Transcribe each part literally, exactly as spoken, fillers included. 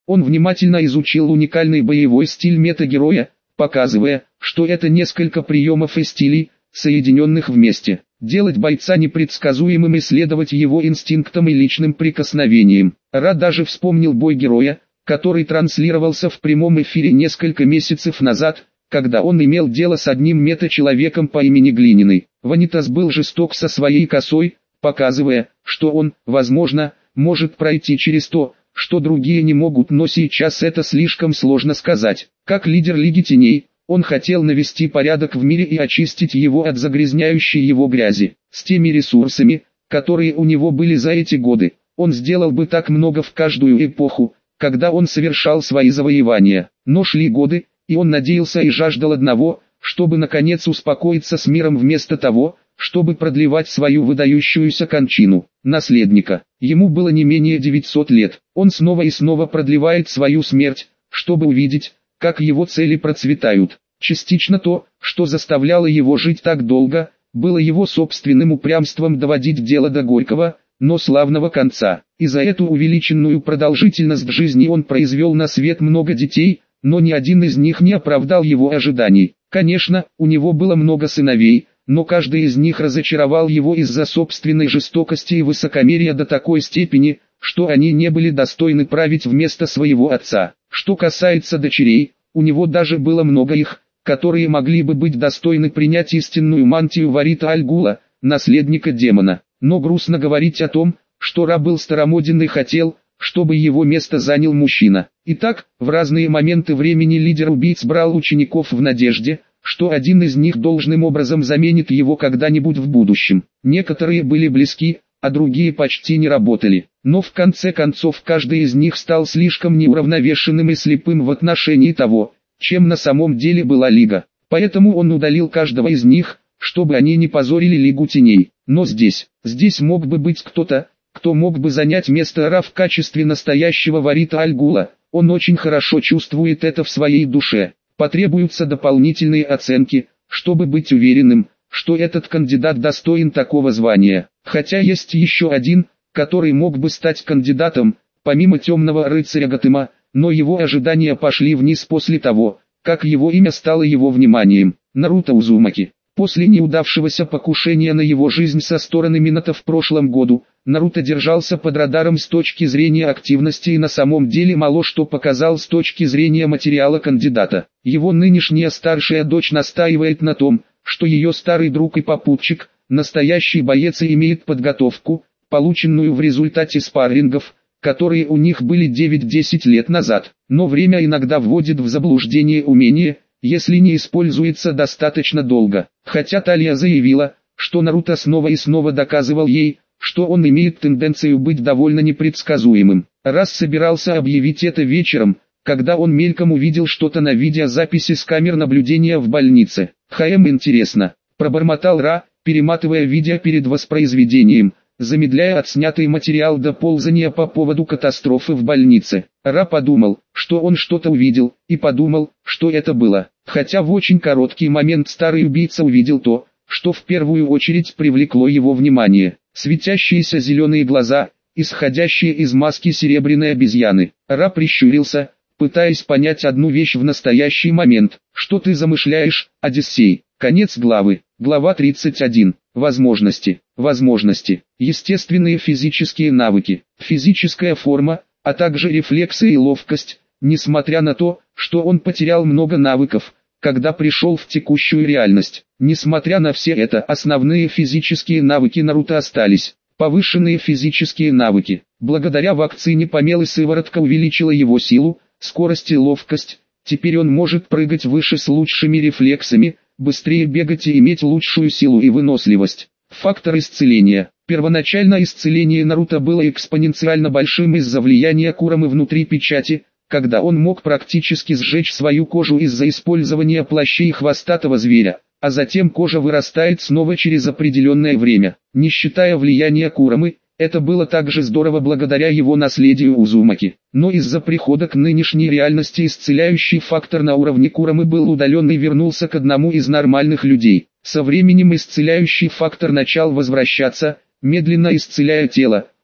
Он внимательно изучил уникальный боевой стиль мета-героя, показывая, что это несколько приемов и стилей, соединенных вместе. Делать бойца непредсказуемым и следовать его инстинктам и личным прикосновениям. Ра даже вспомнил бой героя, который транслировался в прямом эфире несколько месяцев назад, когда он имел дело с одним мета-человеком по имени Глиняный. Ванитас был жесток со своей косой, показывая, что он, возможно, может пройти через то, что другие не могут, но сейчас это слишком сложно сказать. Как лидер Лиги Теней, он хотел навести порядок в мире и очистить его от загрязняющей его грязи. С теми ресурсами, которые у него были за эти годы, он сделал бы так много в каждую эпоху, когда он совершал свои завоевания. Но шли годы, и он надеялся и жаждал одного, чтобы наконец успокоиться с миром вместо того, чтобы продлевать свою выдающуюся кончину. Наследника. Ему было не менее девятисот лет. Он снова и снова продлевает свою смерть, чтобы увидеть, как его цели процветают. Частично то, что заставляло его жить так долго, было его собственным упрямством доводить дело до горького, но славного конца. И за эту увеличенную продолжительность жизни он произвел на свет много детей, но ни один из них не оправдал его ожиданий. Конечно, у него было много сыновей, но каждый из них разочаровал его из-за собственной жестокости и высокомерия до такой степени, что они не были достойны править вместо своего отца. Что касается дочерей, у него даже было много их, которые могли бы быть достойны принять истинную мантию Варита Аль-Гула, наследника демона. Но грустно говорить о том, что Ра был старомоден и хотел, чтобы его место занял мужчина. Итак, в разные моменты времени лидер убийц брал учеников в надежде, что один из них должным образом заменит его когда-нибудь в будущем. Некоторые были близки, а другие почти не работали. Но в конце концов каждый из них стал слишком неуравновешенным и слепым в отношении того, чем на самом деле была Лига. Поэтому он удалил каждого из них, чтобы они не позорили Лигу Теней. Но здесь, здесь мог бы быть кто-то, кто мог бы занять место Ра в качестве настоящего Варита Аль-Гула. Он очень хорошо чувствует это в своей душе. Потребуются дополнительные оценки, чтобы быть уверенным, что этот кандидат достоин такого звания. Хотя есть еще один, который мог бы стать кандидатом, помимо темного рыцаря Готэма, но его ожидания пошли вниз после того, как его имя стало его вниманием. Наруто Узумаки. После неудавшегося покушения на его жизнь со стороны Минато в прошлом году, Наруто держался под радаром с точки зрения активности и на самом деле мало что показал с точки зрения материала кандидата. Его нынешняя старшая дочь настаивает на том, что ее старый друг и попутчик, настоящий боец и имеет подготовку, полученную в результате спаррингов, которые у них были девять-десять лет назад. Но время иногда вводит в заблуждение умение, если не используется достаточно долго. Хотя Талия заявила, что Наруто снова и снова доказывал ей, что он имеет тенденцию быть довольно непредсказуемым. Раз собирался объявить это вечером, когда он мельком увидел что-то на видеозаписи с камер наблюдения в больнице. «Хм, интересно», – пробормотал Ра, перематывая видео перед воспроизведением, замедляя отснятый материал до ползания по поводу катастрофы в больнице. Ра подумал, что он что-то увидел, и подумал, что это было. Хотя в очень короткий момент старый убийца увидел то, что в первую очередь привлекло его внимание. Светящиеся зеленые глаза, исходящие из маски серебряной обезьяны. Ра прищурился, пытаясь понять одну вещь в настоящий момент. «Что ты замышляешь, Одиссей?» Конец главы. Глава тридцать один. Возможности. Возможности. Естественные физические навыки. Физическая форма, а также рефлексы и ловкость. Несмотря на то, что он потерял много навыков, когда пришел в текущую реальность. Несмотря на все это, основные физические навыки Наруто остались. Повышенные физические навыки. Благодаря вакцине помелы сыворотка увеличила его силу, скорость и ловкость. Теперь он может прыгать выше с лучшими рефлексами, быстрее бегать и иметь лучшую силу и выносливость. Фактор исцеления. Первоначально исцеление Наруто было экспоненциально большим из-за влияния Курамы внутри печати, когда он мог практически сжечь свою кожу из-за использования плащей хвостатого зверя, а затем кожа вырастает снова через определенное время. Не считая влияния Курамы, это было также здорово благодаря его наследию Узумаки. Но из-за прихода к нынешней реальности исцеляющий фактор на уровне Курамы был удален и вернулся к одному из нормальных людей. Со временем исцеляющий фактор начал возвращаться, медленно исцеляя тело,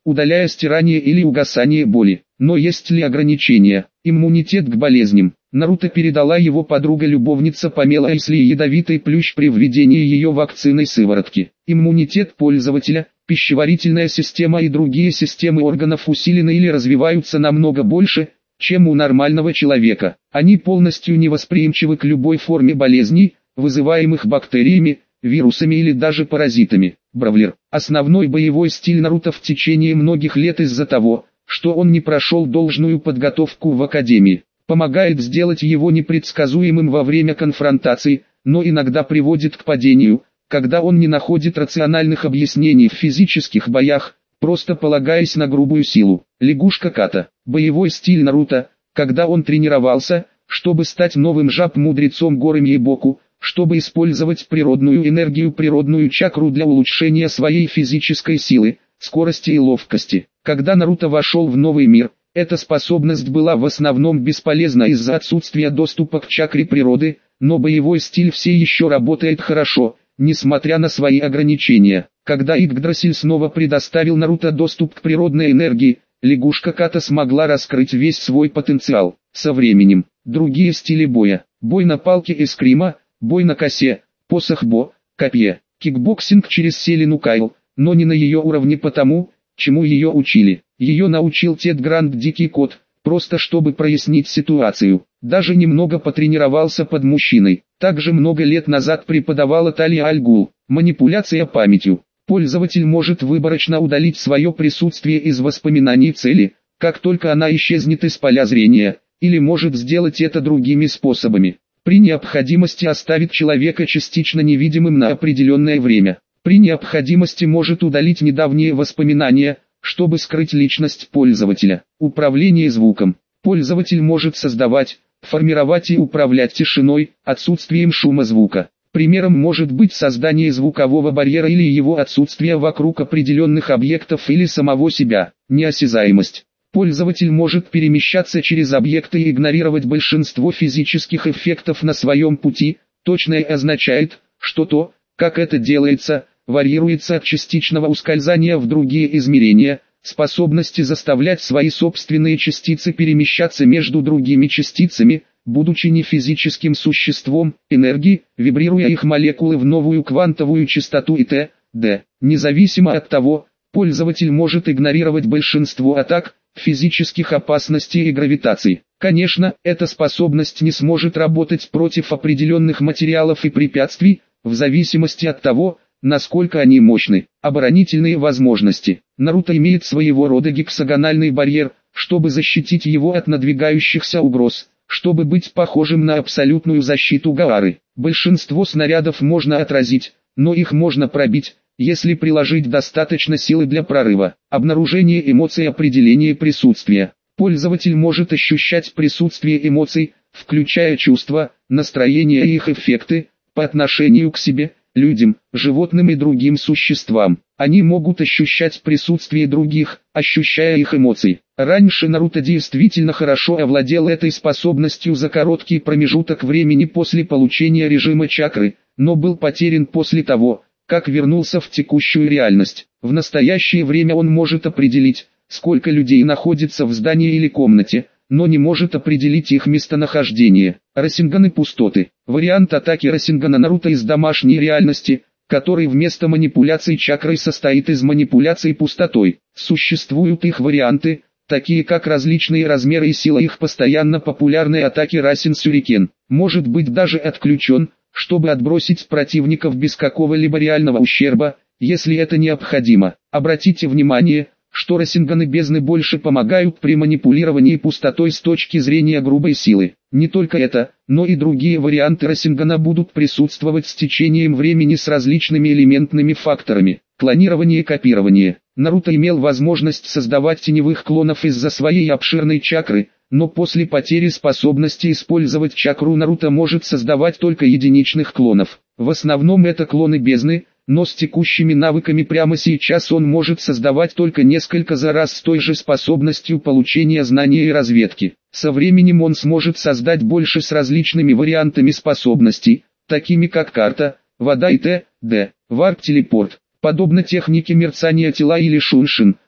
удаляя стирание или угасание боли. Но есть ли ограничения? Иммунитет к болезням. Наруто передала его подруга-любовница Памела Эйсли ядовитый плющ при введении ее вакцинной сыворотки. Иммунитет пользователя, пищеварительная система и другие системы органов усилены или развиваются намного больше, чем у нормального человека. Они полностью невосприимчивы к любой форме болезней, вызываемых бактериями, вирусами или даже паразитами. Бравлер. Основной боевой стиль Наруто в течение многих лет из-за того, что он не прошел должную подготовку в академии, помогает сделать его непредсказуемым во время конфронтаций, но иногда приводит к падению, когда он не находит рациональных объяснений в физических боях, просто полагаясь на грубую силу. Лягушка Ката. Боевой стиль Наруто, когда он тренировался, чтобы стать новым жаб-мудрецом горы Мейбоку, чтобы использовать природную энергию, природную чакру для улучшения своей физической силы, скорости и ловкости. Когда Наруто вошел в новый мир, эта способность была в основном бесполезна из-за отсутствия доступа к чакре природы, но боевой стиль все еще работает хорошо, несмотря на свои ограничения. Когда Игдрасиль снова предоставил Наруто доступ к природной энергии, лягушка Ката смогла раскрыть весь свой потенциал. Со временем, другие стили боя, бой на палке эскрима, бой на косе, посох бо, копье, кикбоксинг через Селину Кайл, но не на ее уровне потому, чему ее учили. Ее научил Тед Грант Дикий Кот, просто чтобы прояснить ситуацию. Даже немного потренировался под мужчиной. Также много лет назад преподавала Талия Аль-Гул. Манипуляция памятью. Пользователь может выборочно удалить свое присутствие из воспоминаний цели, как только она исчезнет из поля зрения, или может сделать это другими способами. При необходимости оставить человека частично невидимым на определенное время. При необходимости может удалить недавние воспоминания, чтобы скрыть личность пользователя. Управление звуком. Пользователь может создавать, формировать и управлять тишиной, отсутствием шума звука. Примером может быть создание звукового барьера или его отсутствие вокруг определенных объектов или самого себя. Неосязаемость. Пользователь может перемещаться через объекты и игнорировать большинство физических эффектов на своем пути. Точное означает, что то, как это делается, варьируется от частичного ускользания в другие измерения, способности заставлять свои собственные частицы перемещаться между другими частицами, будучи не физическим существом, энергии, вибрируя их молекулы в новую квантовую частоту и т.д. Независимо от того, пользователь может игнорировать большинство атак, физических опасностей и гравитации. Конечно, эта способность не сможет работать против определенных материалов и препятствий, в зависимости от того, насколько они мощны. Оборонительные возможности. Наруто имеет своего рода гексагональный барьер, чтобы защитить его от надвигающихся угроз, чтобы быть похожим на абсолютную защиту Гаары. Большинство снарядов можно отразить, но их можно пробить, если приложить достаточно силы для прорыва. Обнаружение эмоций, определение присутствия. Пользователь может ощущать присутствие эмоций, включая чувства, настроения и их эффекты, по отношению к себе, людям, животным и другим существам. Они могут ощущать присутствие других, ощущая их эмоции. Раньше Наруто действительно хорошо овладел этой способностью за короткий промежуток времени после получения режима чакры, но был потерян после того, как вернулся в текущую реальность. В настоящее время он может определить, сколько людей находится в здании или комнате, но не может определить их местонахождение. Расинганы пустоты. Вариант атаки Расингана Наруто из домашней реальности, который вместо манипуляций чакрой состоит из манипуляций пустотой. Существуют их варианты, такие как различные размеры и сила их постоянно популярной атаки Расин Сюрикен. Может быть даже отключен, чтобы отбросить противников без какого-либо реального ущерба, если это необходимо. Обратите внимание, что Расинганы бездны больше помогают при манипулировании пустотой с точки зрения грубой силы. Не только это, но и другие варианты Расингана будут присутствовать с течением времени с различными элементными факторами. Клонирование и копирование. Наруто имел возможность создавать теневых клонов из-за своей обширной чакры, но после потери способности использовать чакру Наруто может создавать только единичных клонов. В основном это клоны бездны, но с текущими навыками прямо сейчас он может создавать только несколько за раз с той же способностью получения знания и разведки. Со временем он сможет создать больше с различными вариантами способностей, такими как карта, вода и т.д. Варп-телепорт. Подобно технике мерцания тела или шуншин,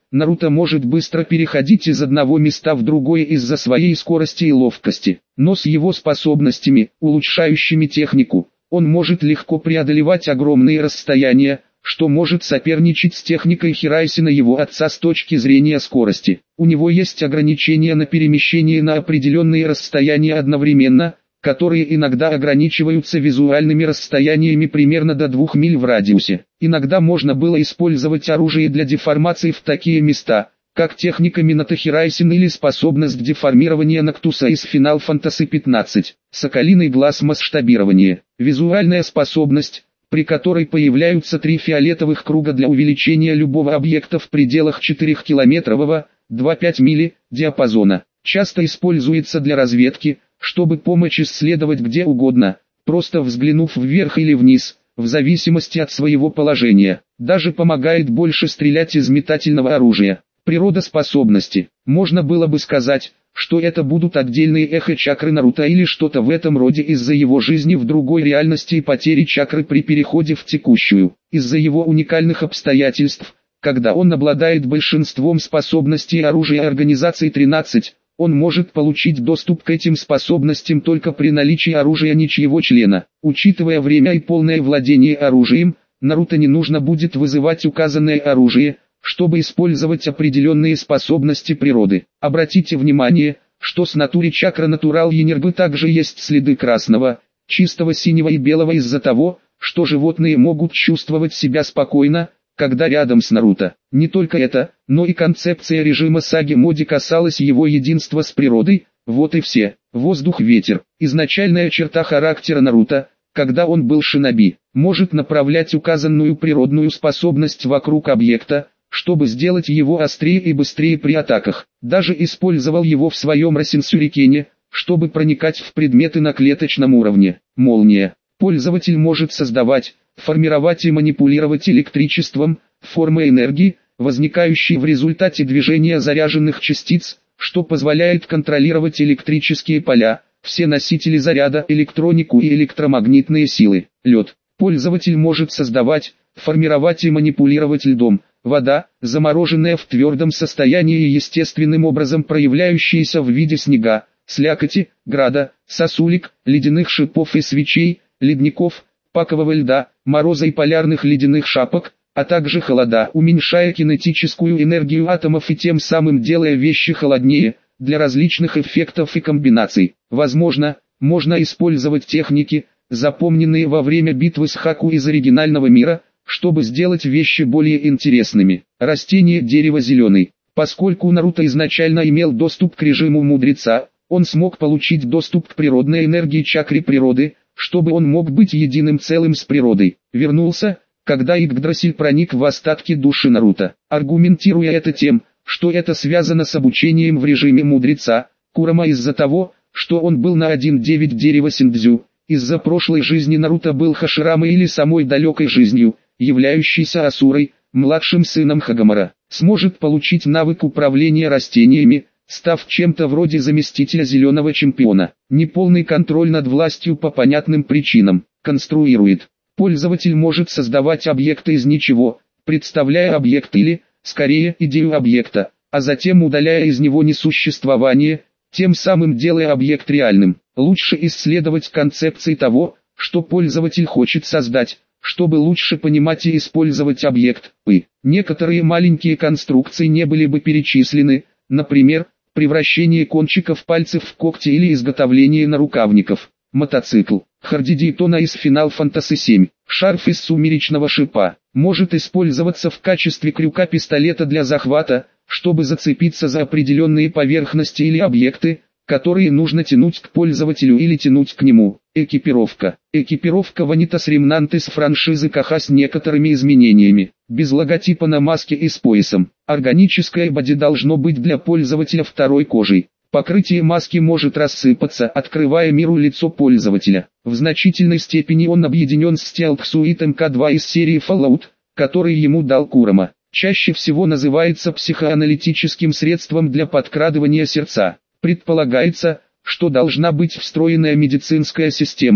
Наруто может быстро переходить из одного места в другое из-за своей скорости и ловкости. Но с его способностями, улучшающими технику, он может легко преодолевать огромные расстояния, что может соперничать с техникой Хирайсена его отца с точки зрения скорости. У него есть ограничения на перемещение на определенные расстояния одновременно, которые иногда ограничиваются визуальными расстояниями примерно до двух миль в радиусе. Иногда можно было использовать оружие для деформации в такие места, как техника Минато Хирайсен или способность деформирования Ноктуса из Final Fantasy пятнадцать. Соколиный глаз масштабирования. Визуальная способность, при которой появляются три фиолетовых круга для увеличения любого объекта в пределах четырехкилометрового, два целых пять мили, диапазона. Часто используется для разведки, чтобы помочь исследовать где угодно, просто взглянув вверх или вниз, в зависимости от своего положения. Даже помогает больше стрелять из метательного оружия. Природа способности. Можно было бы сказать, что это будут отдельные эхо-чакры Наруто или что-то в этом роде из-за его жизни в другой реальности и потери чакры при переходе в текущую. Из-за его уникальных обстоятельств, когда он обладает большинством способностей оружия организации тринадцать, он может получить доступ к этим способностям только при наличии оружия ничьего члена. Учитывая время и полное владение оружием, Наруто не нужно будет вызывать указанное оружие, чтобы использовать определенные способности природы. Обратите внимание, что с натуре чакра Натурал Енергы также есть следы красного, чистого синего и белого из-за того, что животные могут чувствовать себя спокойно, когда рядом с Наруто. Не только это, но и концепция режима Саги Моди касалась его единства с природой, вот и все. Воздух, ветер. Изначальная черта характера Наруто, когда он был шиноби, может направлять указанную природную способность вокруг объекта, чтобы сделать его острее и быстрее при атаках. Даже использовал его в своем Расенсюрикене, чтобы проникать в предметы на клеточном уровне. Молния. Пользователь может создавать, формировать и манипулировать электричеством, формы энергии, возникающей в результате движения заряженных частиц, что позволяет контролировать электрические поля, все носители заряда, электронику и электромагнитные силы. Лед. Пользователь может создавать, формировать и манипулировать льдом. Вода, замороженная в твердом состоянии и естественным образом проявляющаяся в виде снега, слякоти, града, сосулек, ледяных шипов и свечей, ледников, пакового льда, мороза и полярных ледяных шапок, а также холода, уменьшая кинетическую энергию атомов и тем самым делая вещи холоднее, для различных эффектов и комбинаций. Возможно, можно использовать техники, запомненные во время битвы с Хаку из оригинального мира, чтобы сделать вещи более интересными. Растение дерева зеленый. Поскольку Наруто изначально имел доступ к режиму мудреца, он смог получить доступ к природной энергии чакры природы, чтобы он мог быть единым целым с природой. Вернулся, когда Игдрасиль проник в остатки души Наруто. Аргументируя это тем, что это связано с обучением в режиме мудреца, Курама из-за того, что он был на один девять дерева Синдзю, из-за прошлой жизни Наруто был Хаширамой или самой далекой жизнью, являющейся Асурой, младшим сыном Хагамара, сможет получить навык управления растениями, став чем-то вроде заместителя зеленого чемпиона. Неполный контроль над властью по понятным причинам. Конструирует. Пользователь может создавать объекты из ничего, представляя объект или, скорее, идею объекта, а затем удаляя из него несуществование, тем самым делая объект реальным. Лучше исследовать концепции того, что пользователь хочет создать, чтобы лучше понимать и использовать объект. И некоторые маленькие конструкции не были бы перечислены, например, превращение кончиков пальцев в когти или изготовление нарукавников. Мотоцикл. Харди Дейтона из Final Fantasy семь. Шарф из сумеречного шипа. Может использоваться в качестве крюка-пистолета для захвата, чтобы зацепиться за определенные поверхности или объекты, которые нужно тянуть к пользователю или тянуть к нему. Экипировка. Экипировка Vanitas Remnant из франшизы Каха с некоторыми изменениями. Без логотипа на маске и с поясом. Органическое боди должно быть для пользователя второй кожей. Покрытие маски может рассыпаться, открывая миру лицо пользователя. В значительной степени он объединен с Stealth Suite эм ка два из серии Fallout, который ему дал Курама. Чаще всего называется психоаналитическим средством для подкрадывания сердца. Предполагается, что должна быть встроенная медицинская система,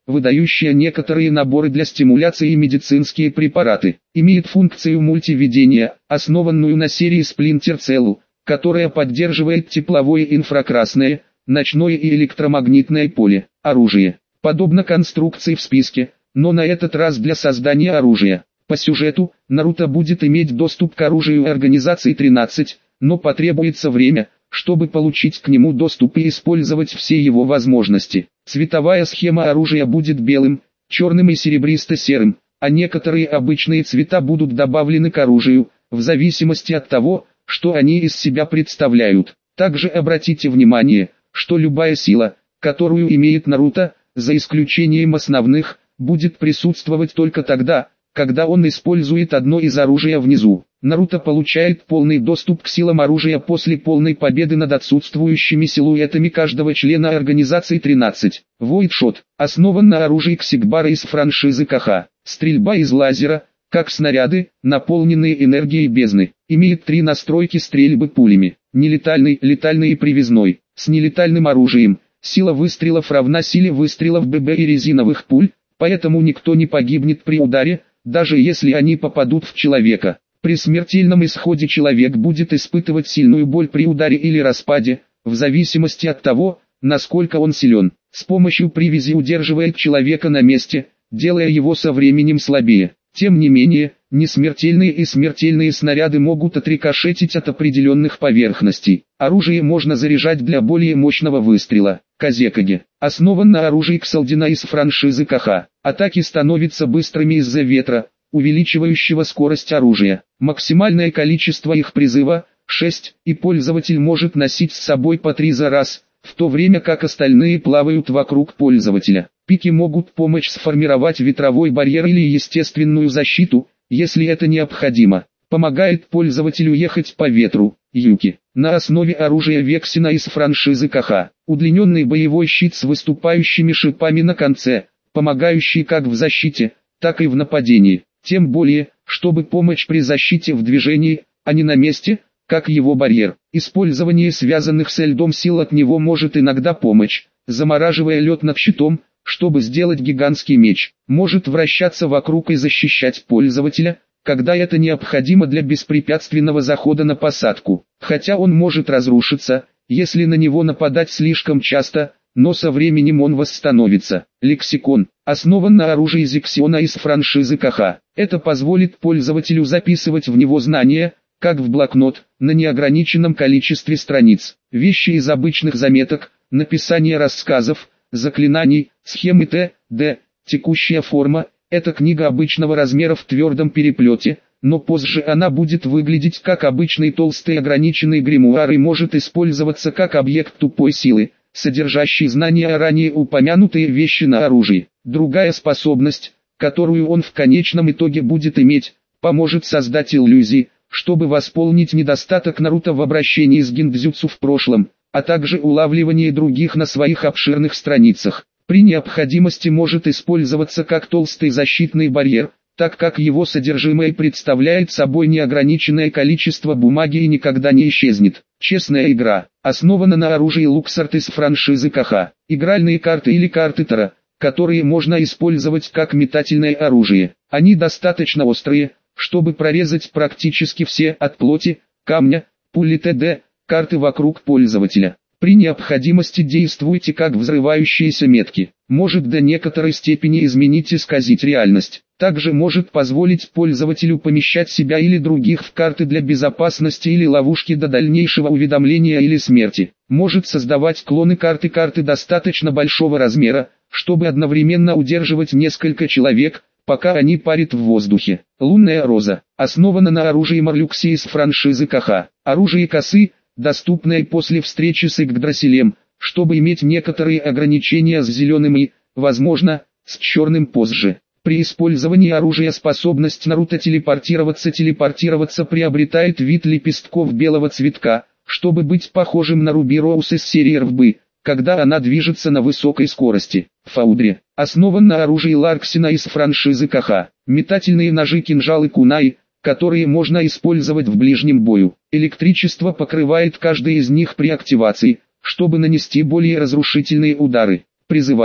выдающая некоторые наборы для стимуляции и медицинские препараты. Имеет функцию мультиведения, основанную на серии Splinter Cell, которая поддерживает тепловое, инфракрасное, ночное и электромагнитное поле. Оружие. Подобно конструкции в списке, но на этот раз для создания оружия. По сюжету, Наруто будет иметь доступ к оружию Организации тринадцать, но потребуется время, чтобы получить к нему доступ и использовать все его возможности. Цветовая схема оружия будет белым, черным и серебристо-серым, а некоторые обычные цвета будут добавлены к оружию, в зависимости от того, что они из себя представляют. Также обратите внимание, что любая сила, которую имеет Наруто, за исключением основных, будет присутствовать только тогда, когда он использует одно из оружия внизу. Наруто получает полный доступ к силам оружия после полной победы над отсутствующими силуэтами каждого члена Организации тринадцать. Void Shot основан на оружии Ксикбара из франшизы Каха. Стрельба из лазера, как снаряды, наполненные энергией бездны. Имеет три настройки стрельбы пулями. Нелетальный, летальный и привязной. С нелетальным оружием сила выстрелов равна силе выстрелов ББ и резиновых пуль, поэтому никто не погибнет при ударе, даже если они попадут в человека. При смертельном исходе человек будет испытывать сильную боль при ударе или распаде, в зависимости от того, насколько он силен. С помощью привязи удерживает человека на месте, делая его со временем слабее. Тем не менее, несмертельные и смертельные снаряды могут отрикошетить от определенных поверхностей. Оружие можно заряжать для более мощного выстрела. Казекаге основан на оружии Ксалдина из франшизы Каха. Атаки становятся быстрыми из-за ветра, увеличивающего скорость оружия. Максимальное количество их призыва – шесть, и пользователь может носить с собой по три за раз, в то время как остальные плавают вокруг пользователя. Пики могут помочь сформировать ветровой барьер или естественную защиту, если это необходимо. Помогает пользователю ехать по ветру. Юки. На основе оружия Вексина из франшизы Каха. Удлиненный боевой щит с выступающими шипами на конце, помогающий как в защите, так и в нападении. Тем более, чтобы помочь при защите в движении, а не на месте, как его барьер. Использование связанных со льдом сил от него может иногда помочь, замораживая лед над щитом, чтобы сделать гигантский меч. Может вращаться вокруг и защищать пользователя, когда это необходимо для беспрепятственного захода на посадку. Хотя он может разрушиться, если на него нападать слишком часто, но со временем он восстановится. Лексикон основан на оружии Зексиона из франшизы Каха. Это позволит пользователю записывать в него знания, как в блокнот, на неограниченном количестве страниц. Вещи из обычных заметок, написание рассказов, заклинаний, схемы т.д. Текущая форма – это книга обычного размера в твердом переплете, но позже она будет выглядеть как обычный толстый ограниченный гримуар и может использоваться как объект тупой силы, содержащий знания о ранее упомянутые вещи на оружии. Другая способность, которую он в конечном итоге будет иметь, поможет создать иллюзии, чтобы восполнить недостаток Наруто в обращении с гиндзюцу в прошлом, а также улавливание других на своих обширных страницах. При необходимости может использоваться как толстый защитный барьер, так как его содержимое представляет собой неограниченное количество бумаги и никогда не исчезнет. Честная игра основана на оружии Луксарт из франшизы Каха. Игральные карты или карты Таро, которые можно использовать как метательное оружие. Они достаточно острые, чтобы прорезать практически все от плоти, камня, пули т.д. карты вокруг пользователя. При необходимости действуйте как взрывающиеся метки. Может до некоторой степени изменить и исказить реальность. Также может позволить пользователю помещать себя или других в карты для безопасности или ловушки до дальнейшего уведомления или смерти. Может создавать клоны карты карты достаточно большого размера, чтобы одновременно удерживать несколько человек, пока они парят в воздухе. Лунная роза основана на оружии Марлюкси из франшизы Каха. Оружие косы, доступное после встречи с Игдрасилем, чтобы иметь некоторые ограничения с зеленым и, возможно, с черным позже. При использовании оружия способность Наруто телепортироваться телепортироваться приобретает вид лепестков белого цветка, чтобы быть похожим на Руби Роуз из серии эр бэ, когда она движется на высокой скорости. Фаудри основан на оружии Ларксина из франшизы Каха. Метательные ножи кинжалы кунай, которые можно использовать в ближнем бою. Электричество покрывает каждый из них при активации, чтобы нанести более разрушительные удары. Призывает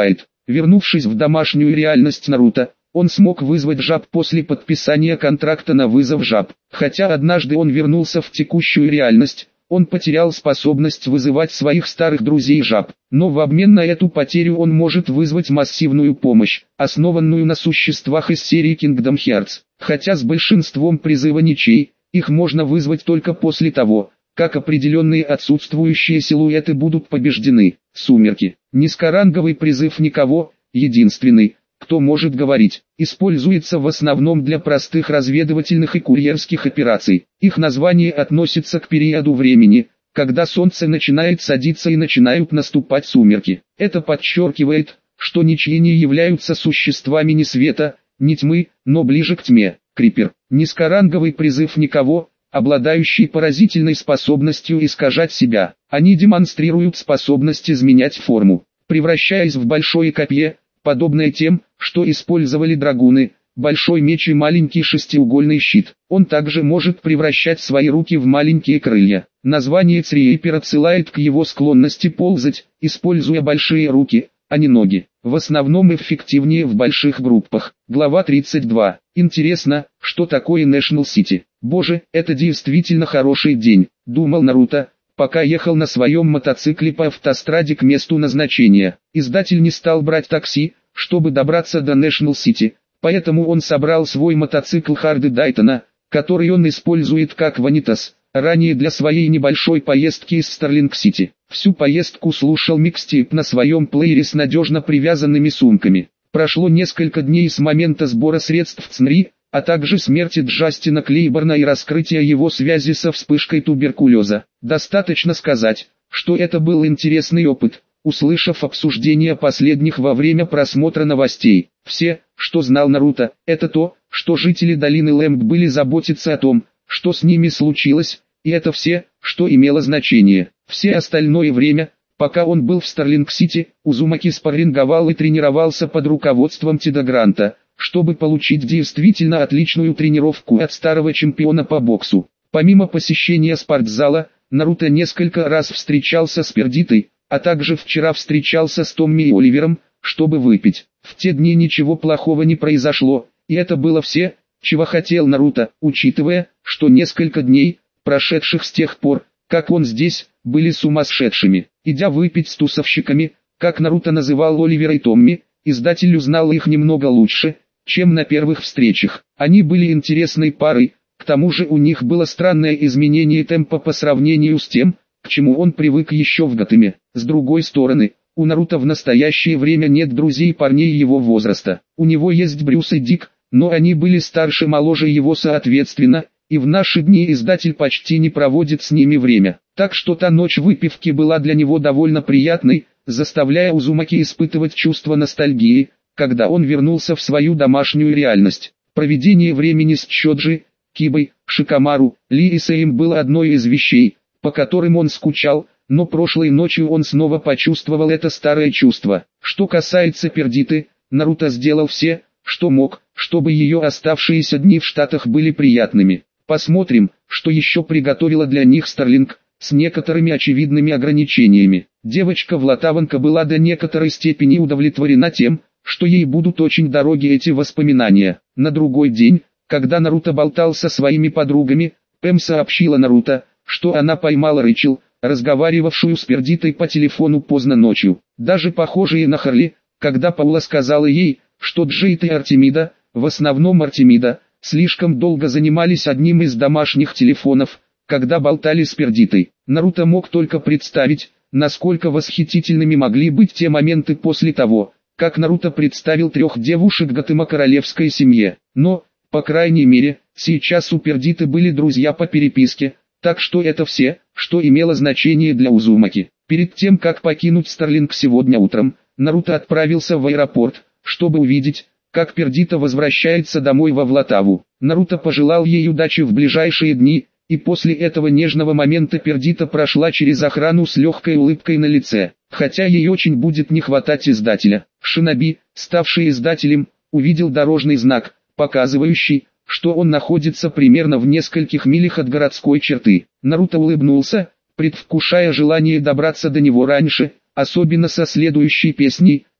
Вернувшись в домашнюю реальность Наруто, он смог вызвать жаб после подписания контракта на вызов жаб. Хотя однажды он вернулся в текущую реальность, он потерял способность вызывать своих старых друзей жаб. Но в обмен на эту потерю он может вызвать массивную помощь, основанную на существах из серии Kingdom Hearts. Хотя с большинством призыва ничей, их можно вызвать только после того, как определенные отсутствующие силуэты будут побеждены. Сумерки. Низкоранговый призыв никого, единственный, кто может говорить, используется в основном для простых разведывательных и курьерских операций. Их название относится к периоду времени, когда солнце начинает садиться и начинают наступать сумерки. Это подчеркивает, что ничьи не являются существами ни света, ни тьмы, но ближе к тьме. Крипер. Низкоранговый призыв никого, обладающий поразительной способностью искажать себя. Они демонстрируют способность изменять форму, превращаясь в большое копье, подобное тем, что использовали драгуны, большой меч и маленький шестиугольный щит. Он также может превращать свои руки в маленькие крылья. Название Цриэйпер отсылает к его склонности ползать, используя большие руки, а не ноги. В основном эффективнее в больших группах. Глава тридцать два. Интересно, что такое National City? Боже, это действительно хороший день, думал Наруто, пока ехал на своем мотоцикле по автостраде к месту назначения. Издатель не стал брать такси, чтобы добраться до National City, поэтому он собрал свой мотоцикл Харли Дайтона, который он использует как ванитас, ранее для своей небольшой поездки из Старлинг-Сити. Всю поездку слушал микстейп на своем плеере с надежно привязанными сумками. Прошло несколько дней с момента сбора средств ЦНРИ, а также смерти Джастина Клейборна и раскрытия его связи со вспышкой туберкулеза. Достаточно сказать, что это был интересный опыт, услышав обсуждение последних во время просмотра новостей. Все, что знал Наруто, это то, что жители долины Лэмб были заботиться о том, что с ними случилось, и это все, что имело значение. Все остальное время, пока он был в Старлинг-Сити, Узумаки спарринговал и тренировался под руководством Теда Гранта, чтобы получить действительно отличную тренировку от старого чемпиона по боксу. Помимо посещения спортзала, Наруто несколько раз встречался с Пердитой, а также вчера встречался с Томми и Оливером, чтобы выпить. В те дни ничего плохого не произошло, и это было все, чего хотел Наруто, учитывая, что несколько дней, прошедших с тех пор, как он здесь, были сумасшедшими. Идя выпить с тусовщиками, как Наруто называл Оливера и Томми, издатель узнал их немного лучше, чем на первых встречах. Они были интересной парой, к тому же у них было странное изменение темпа по сравнению с тем, к чему он привык еще в Готэме. С другой стороны, у Наруто в настоящее время нет друзей парней его возраста. У него есть Брюс и Дик, но они были старше и моложе его соответственно, и в наши дни издатель почти не проводит с ними время. Так что та ночь выпивки была для него довольно приятной, заставляя Узумаки испытывать чувство ностальгии, когда он вернулся в свою домашнюю реальность. Проведение времени с Чоджи, Кибой, Шикамару, Ли и Сэем было одной из вещей, по которым он скучал, но прошлой ночью он снова почувствовал это старое чувство. Что касается Пердиты, Наруто сделал все, что мог, чтобы ее оставшиеся дни в Штатах были приятными. Посмотрим, что еще приготовила для них Старлинг, с некоторыми очевидными ограничениями. Девочка-влатаванка была до некоторой степени удовлетворена тем, что ей будут очень дороги эти воспоминания. На другой день, когда Наруто болтал со своими подругами, Пэм сообщила Наруто, что она поймала Рэйчел, разговаривавшую с Пердитой по телефону поздно ночью. Даже похожие на Харли, когда Паула сказала ей, что Джейд и Артемида, в основном Артемида, слишком долго занимались одним из домашних телефонов, когда болтали с Пердитой. Наруто мог только представить, насколько восхитительными могли быть те моменты после того, как Наруто представил трех девушек Готэма королевской семье. Но, по крайней мере, сейчас у Пердиты были друзья по переписке, так что это все, что имело значение для Узумаки. Перед тем как покинуть Старлинг сегодня утром, Наруто отправился в аэропорт, чтобы увидеть, как Пердита возвращается домой во Влатаву. Наруто пожелал ей удачи в ближайшие дни, и после этого нежного момента Пердита прошла через охрану с легкой улыбкой на лице. Хотя ей очень будет не хватать издателя. Шиноби, ставший издателем, увидел дорожный знак, показывающий, что он находится примерно в нескольких милях от городской черты. Наруто улыбнулся, предвкушая желание добраться до него раньше, особенно со следующей песней,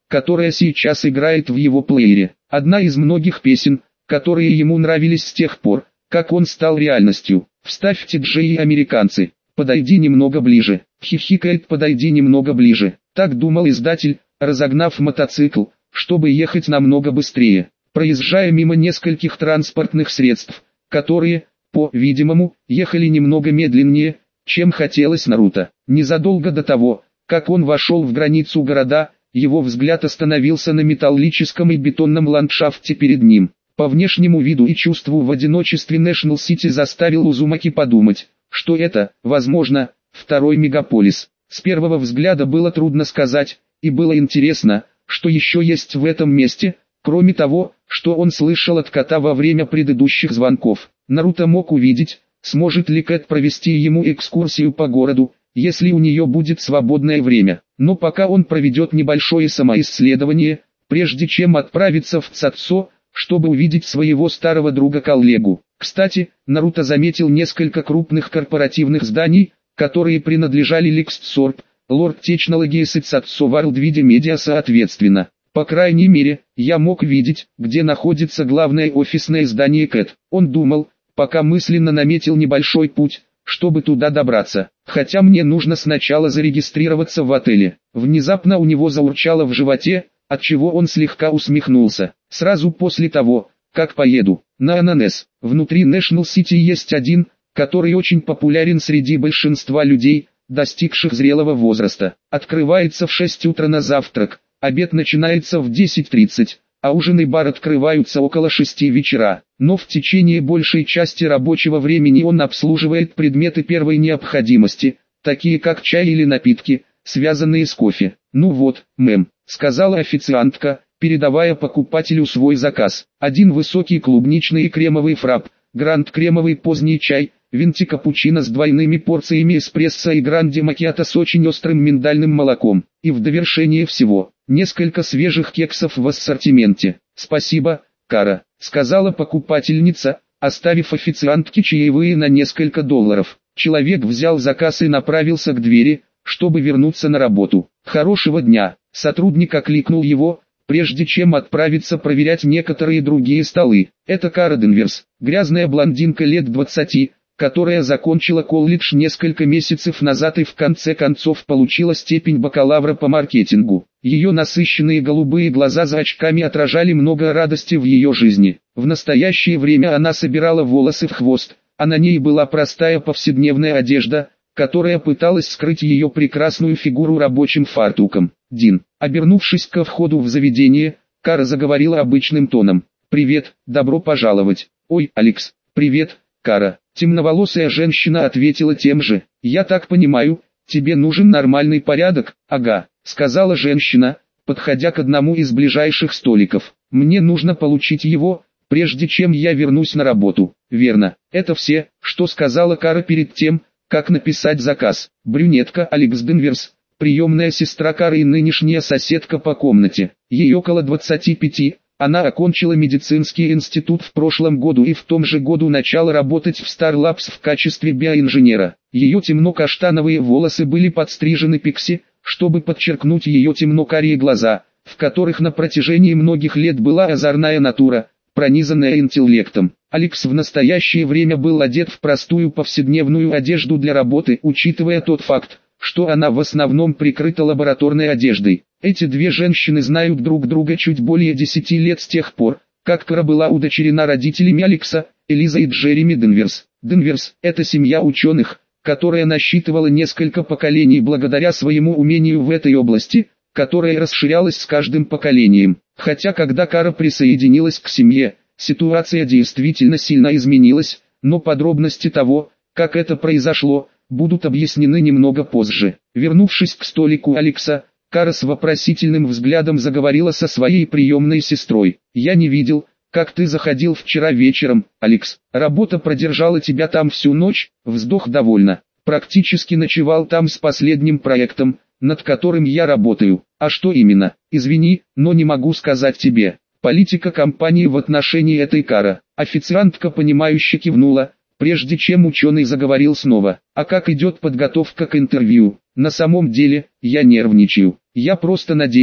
которая сейчас играет в его плеере. Одна из многих песен, которые ему нравились с тех пор, как он стал реальностью. «Вставьте джей, американцы, подойди немного ближе», хихикает «подойди немного ближе». Так думал издатель, разогнав мотоцикл, чтобы ехать намного быстрее, проезжая мимо нескольких транспортных средств, которые, по-видимому, ехали немного медленнее, чем хотелось Наруто. Незадолго до того, как он вошел в границу города, его взгляд остановился на металлическом и бетонном ландшафте перед ним. По внешнему виду и чувству в одиночестве National City заставил Узумаки подумать, что это, возможно, второй мегаполис. С первого взгляда было трудно сказать, и было интересно, что еще есть в этом месте, кроме того, что он слышал от кота во время предыдущих звонков. Наруто мог увидеть, сможет ли Кэт провести ему экскурсию по городу, если у нее будет свободное время. Но пока он проведет небольшое самоисследование, прежде чем отправиться в Цацо, чтобы увидеть своего старого друга-коллегу. Кстати, Наруто заметил несколько крупных корпоративных зданий, которые принадлежали Lixsorb, Lord Technologies и Цацо World Video Media соответственно. По крайней мере, я мог видеть, где находится главное офисное здание Кэт. Он думал, пока мысленно наметил небольшой путь, чтобы туда добраться. Хотя мне нужно сначала зарегистрироваться в отеле. Внезапно у него заурчало в животе, отчего он слегка усмехнулся. Сразу после того, как поеду на Ананес, внутри National City есть один, который очень популярен среди большинства людей, достигших зрелого возраста. Открывается в шесть утра на завтрак, обед начинается в десять тридцать, а ужин и бар открываются около шести вечера. Но в течение большей части рабочего времени он обслуживает предметы первой необходимости, такие как чай или напитки, связанные с кофе. «Ну вот, мэм», — сказала официантка, передавая покупателю свой заказ. Один высокий клубничный и кремовый фрапп, гранд кремовый поздний чай, винти капучино с двойными порциями эспрессо и гранди макиато с очень острым миндальным молоком. И в довершение всего, несколько свежих кексов в ассортименте. «Спасибо, Кара», — сказала покупательница, оставив официантке чаевые на несколько долларов. Человек взял заказ и направился к двери, чтобы вернуться на работу. «Хорошего дня», — сотрудник окликнул его, прежде чем отправиться проверять некоторые другие столы. Это Кара Денверс, грязная блондинка лет двадцати, которая закончила колледж несколько месяцев назад и в конце концов получила степень бакалавра по маркетингу. Ее насыщенные голубые глаза за очками отражали много радости в ее жизни. В настоящее время она собирала волосы в хвост, а на ней была простая повседневная одежда, которая пыталась скрыть ее прекрасную фигуру рабочим фартуком. «Дин», обернувшись ко входу в заведение, Кара заговорила обычным тоном. «Привет, добро пожаловать». «Ой, Алекс». «Привет, Кара». Темноволосая женщина ответила тем же. «Я так понимаю, тебе нужен нормальный порядок?» «Ага», сказала женщина, подходя к одному из ближайших столиков. «Мне нужно получить его, прежде чем я вернусь на работу». «Верно, это все, что сказала Кара перед тем, как написать заказ». Брюнетка Алекс Денверс, приемная сестра Кары и нынешняя соседка по комнате. Ей около двадцати пяти. Она окончила медицинский институт в прошлом году и в том же году начала работать в Star Labs в качестве биоинженера. Ее темно-каштановые волосы были подстрижены пикси, чтобы подчеркнуть ее темно-карие глаза, в которых на протяжении многих лет была озорная натура, пронизанная интеллектом. Алекс в настоящее время был одет в простую повседневную одежду для работы, учитывая тот факт, что она в основном прикрыта лабораторной одеждой. Эти две женщины знают друг друга чуть более десяти лет с тех пор, как Кара была удочерена родителями Алекса, Элиза и Джереми Денверс. Денверс – это семья ученых, которая насчитывала несколько поколений благодаря своему умению в этой области, которая расширялась с каждым поколением. Хотя когда Кара присоединилась к семье, ситуация действительно сильно изменилась, но подробности того, как это произошло, будут объяснены немного позже. Вернувшись к столику Алекса, Кара с вопросительным взглядом заговорила со своей приемной сестрой. «Я не видел, как ты заходил вчера вечером, Алекс. Работа продержала тебя там всю ночь?» Вздох довольно. «Практически ночевал там с последним проектом, над которым я работаю». «А что именно?» «Извини, но не могу сказать тебе». «Политика компании в отношении этой Кара». Официантка понимающе кивнула, прежде чем ученый заговорил снова. «А как идет подготовка к интервью?» «На самом деле, я нервничаю. Я просто надеюсь,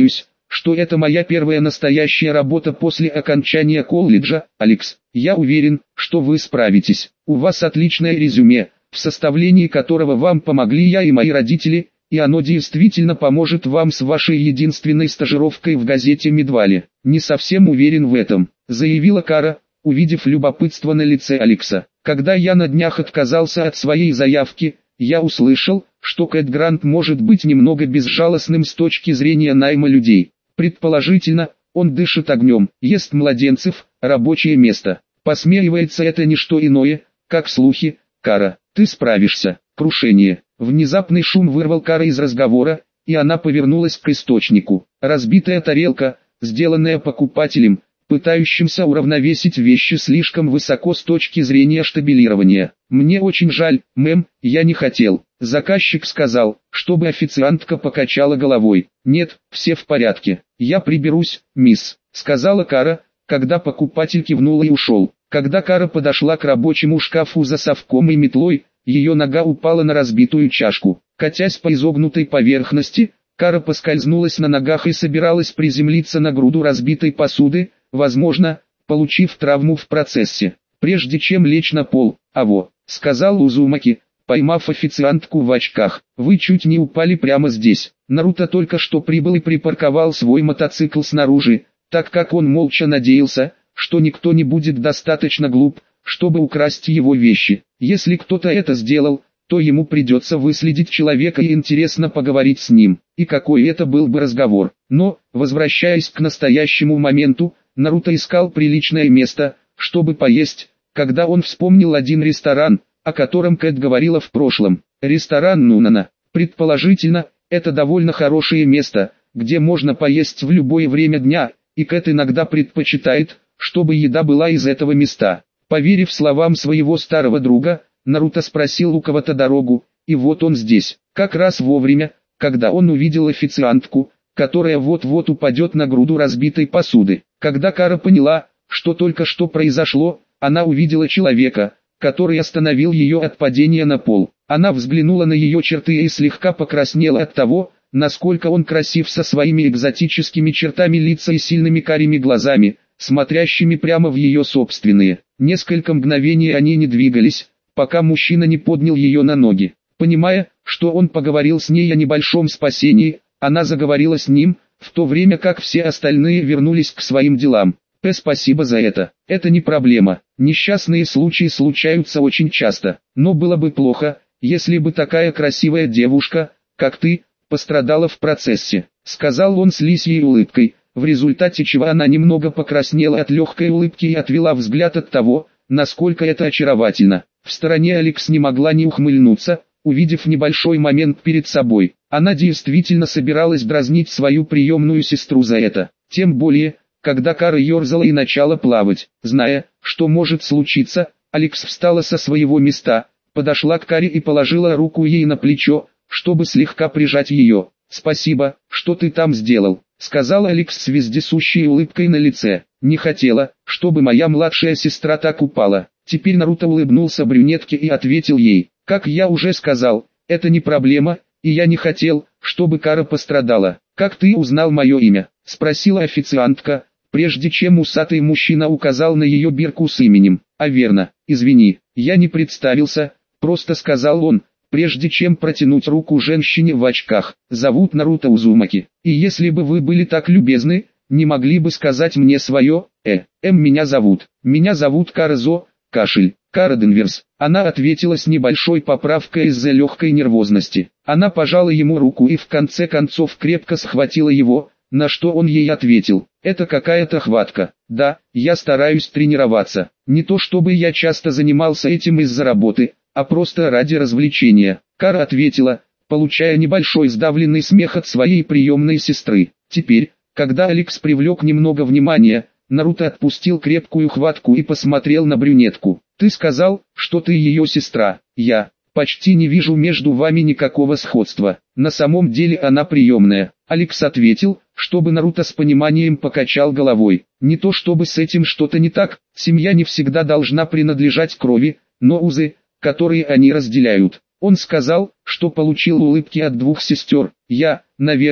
что это моя первая настоящая работа после окончания колледжа. Алекс, я уверен, что вы справитесь. У вас отличное резюме, в составлении которого вам помогли я и мои родители, и оно действительно поможет вам с вашей единственной стажировкой в газете «Медвали». Не совсем уверен в этом, заявила Кара, увидев любопытство на лице Алекса. Когда я на днях отказался от своей заявки, я услышал, что Кэт Грант может быть немного безжалостным с точки зрения найма людей. Предположительно, он дышит огнем, ест младенцев, рабочее место. Посмеивается это не что иное, как слухи. Кара, ты справишься. Крушение. Внезапный шум вырвал Кара из разговора, и она повернулась к источнику. Разбитая тарелка, сделанная покупателем, пытающимся уравновесить вещи слишком высоко с точки зрения штабелирования. «Мне очень жаль, мэм, я не хотел». Заказчик сказал, чтобы официантка покачала головой. «Нет, все в порядке. Я приберусь, мисс», — сказала Кара, когда покупатель кивнул и ушел. Когда Кара подошла к рабочему шкафу за совком и метлой, ее нога упала на разбитую чашку. Катясь по изогнутой поверхности, Кара поскользнулась на ногах и собиралась приземлиться на груду разбитой посуды, возможно, получив травму в процессе. Прежде чем лечь на пол, «Аво», — сказал Узумаки, поймав официантку в очках, «вы чуть не упали прямо здесь». Наруто только что прибыл и припарковал свой мотоцикл снаружи, так как он молча надеялся, что никто не будет достаточно глуп, чтобы украсть его вещи. Если кто-то это сделал, то ему придется выследить человека и интересно поговорить с ним. И какой это был бы разговор. Но, возвращаясь к настоящему моменту, Наруто искал приличное место, чтобы поесть, когда он вспомнил один ресторан, о котором Кэт говорила в прошлом. Ресторан Нунана. Предположительно, это довольно хорошее место, где можно поесть в любое время дня, и Кэт иногда предпочитает, чтобы еда была из этого места. Поверив словам своего старого друга, Наруто спросил у кого-то дорогу, и вот он здесь, как раз вовремя, когда он увидел официантку, которая вот-вот упадет на груду разбитой посуды. Когда Кара поняла, что только что произошло, она увидела человека, который остановил ее от падения на пол. Она взглянула на ее черты и слегка покраснела от того, насколько он красив со своими экзотическими чертами лица и сильными карими глазами, смотрящими прямо в ее собственные. Несколько мгновений они не двигались, пока мужчина не поднял ее на ноги. Понимая, что он поговорил с ней о небольшом спасении, она заговорила с ним, в то время как все остальные вернулись к своим делам. «П, спасибо за это. Это не проблема. Несчастные случаи случаются очень часто. Но было бы плохо, если бы такая красивая девушка, как ты, пострадала в процессе», — сказал он с лисьей улыбкой, в результате чего она немного покраснела от легкой улыбки и отвела взгляд от того, насколько это очаровательно. В стороне Алекс не могла не ухмыльнуться, увидев небольшой момент перед собой. Она действительно собиралась дразнить свою приемную сестру за это. Тем более, когда Кара ерзала и начала плавать. Зная, что может случиться, Алекс встала со своего места, подошла к Каре и положила руку ей на плечо, чтобы слегка прижать ее. «Спасибо, что ты там сделал», — сказала Алекс с вездесущей улыбкой на лице. «Не хотела, чтобы моя младшая сестра так упала». Теперь Наруто улыбнулся брюнетке и ответил ей: «Как я уже сказал, это не проблема, и я не хотел, чтобы Кара пострадала». «Как ты узнал мое имя?» — спросила официантка, прежде чем усатый мужчина указал на ее бирку с именем. «А верно, извини, я не представился», — просто сказал он, прежде чем протянуть руку женщине в очках. «Зовут Наруто Узумаки, и если бы вы были так любезны, не могли бы сказать мне свое, э, эм меня зовут, меня зовут Каразо, кашель, Кара Денверс». Она ответила с небольшой поправкой из-за легкой нервозности. Она пожала ему руку и в конце концов крепко схватила его, на что он ей ответил: «Это какая-то хватка. Да, я стараюсь тренироваться. Не то чтобы я часто занимался этим из-за работы, а просто ради развлечения». Кара ответила, получая небольшой сдавленный смех от своей приемной сестры. Теперь, когда Алекс привлек немного внимания, Наруто отпустил крепкую хватку и посмотрел на брюнетку. «Ты сказал, что ты ее сестра. Я почти не вижу между вами никакого сходства. На самом деле она приемная». Алекс ответил, чтобы Наруто с пониманием покачал головой. Не то чтобы с этим что-то не так, семья не всегда должна принадлежать крови, но узы, которые они разделяют. Он сказал, что получил улыбки от двух сестер. «Я, наверное,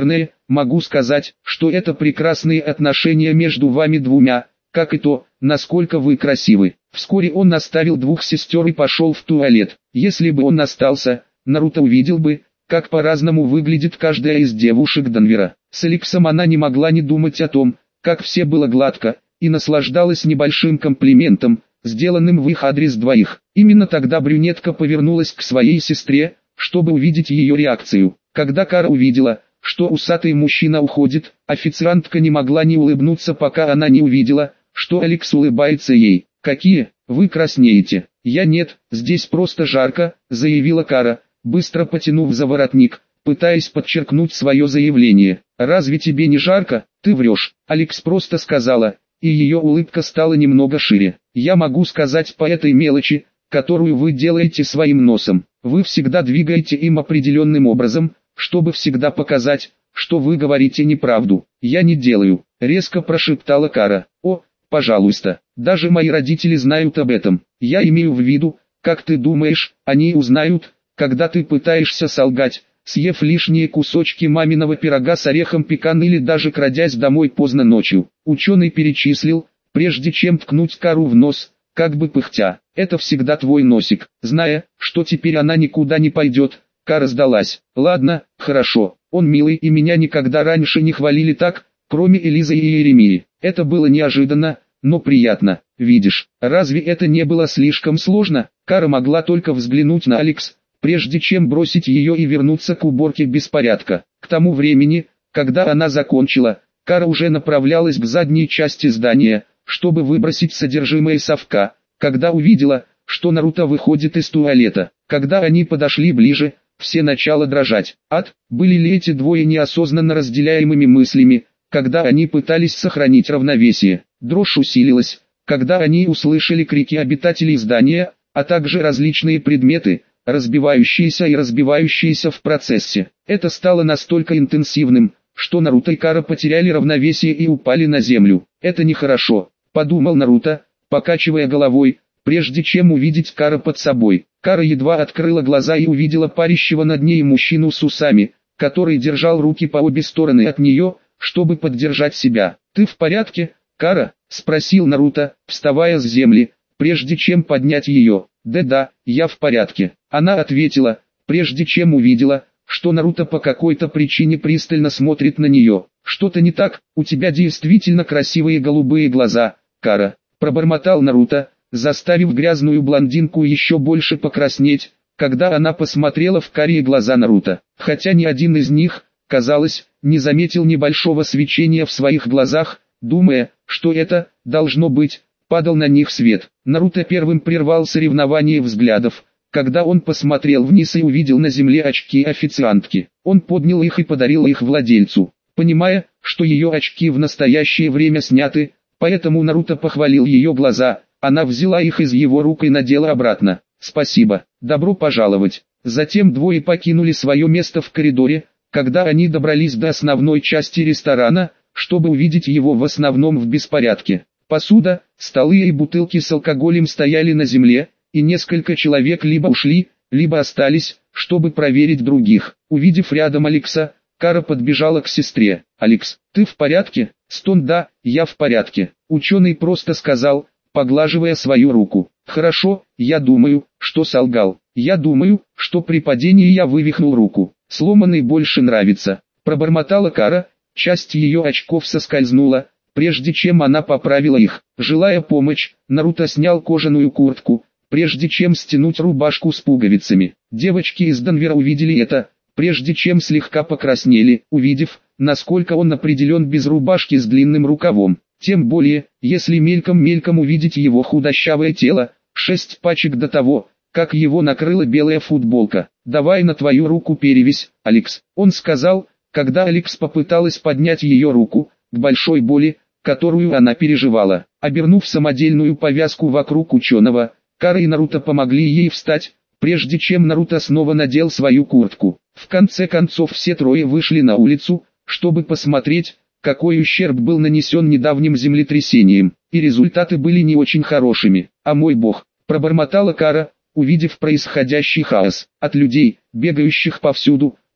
могу сказать, что это прекрасные отношения между вами двумя, как и то, насколько вы красивы. Вскоре он оставил двух сестер и пошел в туалет. Если бы он остался, Наруто увидел бы, как по-разному выглядит каждая из девушек Денвера. С Алексом она не могла не думать о том, как все было гладко, и наслаждалась небольшим комплиментом, сделанным в их адрес двоих. Именно тогда брюнетка повернулась к своей сестре, чтобы увидеть ее реакцию. Когда Кара увидела, что усатый мужчина уходит, официантка не могла не улыбнуться, пока она не увидела, что Алекс улыбается ей. «Какие? Вы краснеете?» «Я нет, здесь просто жарко», — заявила Кара, быстро потянув за воротник, пытаясь подчеркнуть свое заявление. «Разве тебе не жарко? Ты врешь», — Алекс просто сказала, и ее улыбка стала немного шире. «Я могу сказать по этой мелочи, которую вы делаете своим носом. Вы всегда двигаете им определенным образом, чтобы всегда показать, что вы говорите неправду». «Я не делаю», — резко прошептала Кара. «О, пожалуйста, даже мои родители знают об этом. Я имею в виду, как ты думаешь, они узнают, когда ты пытаешься солгать, съев лишние кусочки маминого пирога с орехом пекан или даже крадясь домой поздно ночью». Ученый перечислил, прежде чем ткнуть Кару в нос, как бы пыхтя. «Это всегда твой носик». Зная, что теперь она никуда не пойдет, Кара сдалась. «Ладно, хорошо, он милый и меня никогда раньше не хвалили так, кроме Элизы и Иеремии. Это было неожиданно, но приятно. Видишь, разве это не было слишком сложно?» Кара могла только взглянуть на Алекс, прежде чем бросить ее и вернуться к уборке беспорядка. К тому времени, когда она закончила, Кара уже направлялась к задней части здания, чтобы выбросить содержимое совка, когда увидела, что Наруто выходит из туалета. Когда они подошли ближе, все начало дрожать. Ад, были ли эти двое неосознанно разделяемыми мыслями, когда они пытались сохранить равновесие? Дрожь усилилась, когда они услышали крики обитателей здания, а также различные предметы, разбивающиеся и разбивающиеся в процессе. Это стало настолько интенсивным, что Наруто и Кара потеряли равновесие и упали на землю. «Это нехорошо», — подумал Наруто, покачивая головой, прежде чем увидеть Кара под собой. Кара едва открыла глаза и увидела парящего над ней мужчину с усами, который держал руки по обе стороны от нее, чтобы поддержать себя. «Ты в порядке, Кара?» — спросил Наруто, вставая с земли, прежде чем поднять ее. «Да-да, я в порядке», — она ответила, прежде чем увидела, что Наруто по какой-то причине пристально смотрит на нее. «Что-то не так, у тебя действительно красивые голубые глаза, Кара», — пробормотал Наруто, заставив грязную блондинку еще больше покраснеть, когда она посмотрела в карие глаза Наруто. Хотя ни один из них, казалось, не заметил небольшого свечения в своих глазах, думая, что это, должно быть, падал на них свет. Наруто первым прервал соревнование взглядов, когда он посмотрел вниз и увидел на земле очки официантки. Он поднял их и подарил их владельцу. Понимая, что ее очки в настоящее время сняты, поэтому Наруто похвалил ее глаза, она взяла их из его рук и надела обратно. «Спасибо, добро пожаловать». Затем двое покинули свое место в коридоре, когда они добрались до основной части ресторана, чтобы увидеть его в основном в беспорядке. Посуда, столы и бутылки с алкоголем стояли на земле, и несколько человек либо ушли, либо остались, чтобы проверить других. Увидев рядом Алекса, Кара подбежала к сестре. «Алекс, ты в порядке?» Стон: «Да, я в порядке», ученый просто сказал, поглаживая свою руку. «Хорошо, я думаю, что солгал. Я думаю, что при падении я вывихнул руку. Сломанный больше нравится», пробормотала Кара, часть ее очков соскользнула, прежде чем она поправила их. Желая помочь, Наруто снял кожаную куртку, прежде чем стянуть рубашку с пуговицами. Девочки из Денвера увидели это, прежде чем слегка покраснели, увидев, насколько он определен без рубашки с длинным рукавом. Тем более, если мельком-мельком увидеть его худощавое тело, шесть пачек до того, как его накрыла белая футболка. «Давай на твою руку перевязь, Алекс», он сказал, когда Алекс попыталась поднять ее руку, к большой боли, которую она переживала. Обернув самодельную повязку вокруг ученого, Кара и Наруто помогли ей встать, прежде чем Наруто снова надел свою куртку. В конце концов все трое вышли на улицу, чтобы посмотреть, какой ущерб был нанесен недавним землетрясением, и результаты были не очень хорошими. «А мой бог», пробормотала Кара, увидев происходящий хаос. От людей, бегающих повсюду,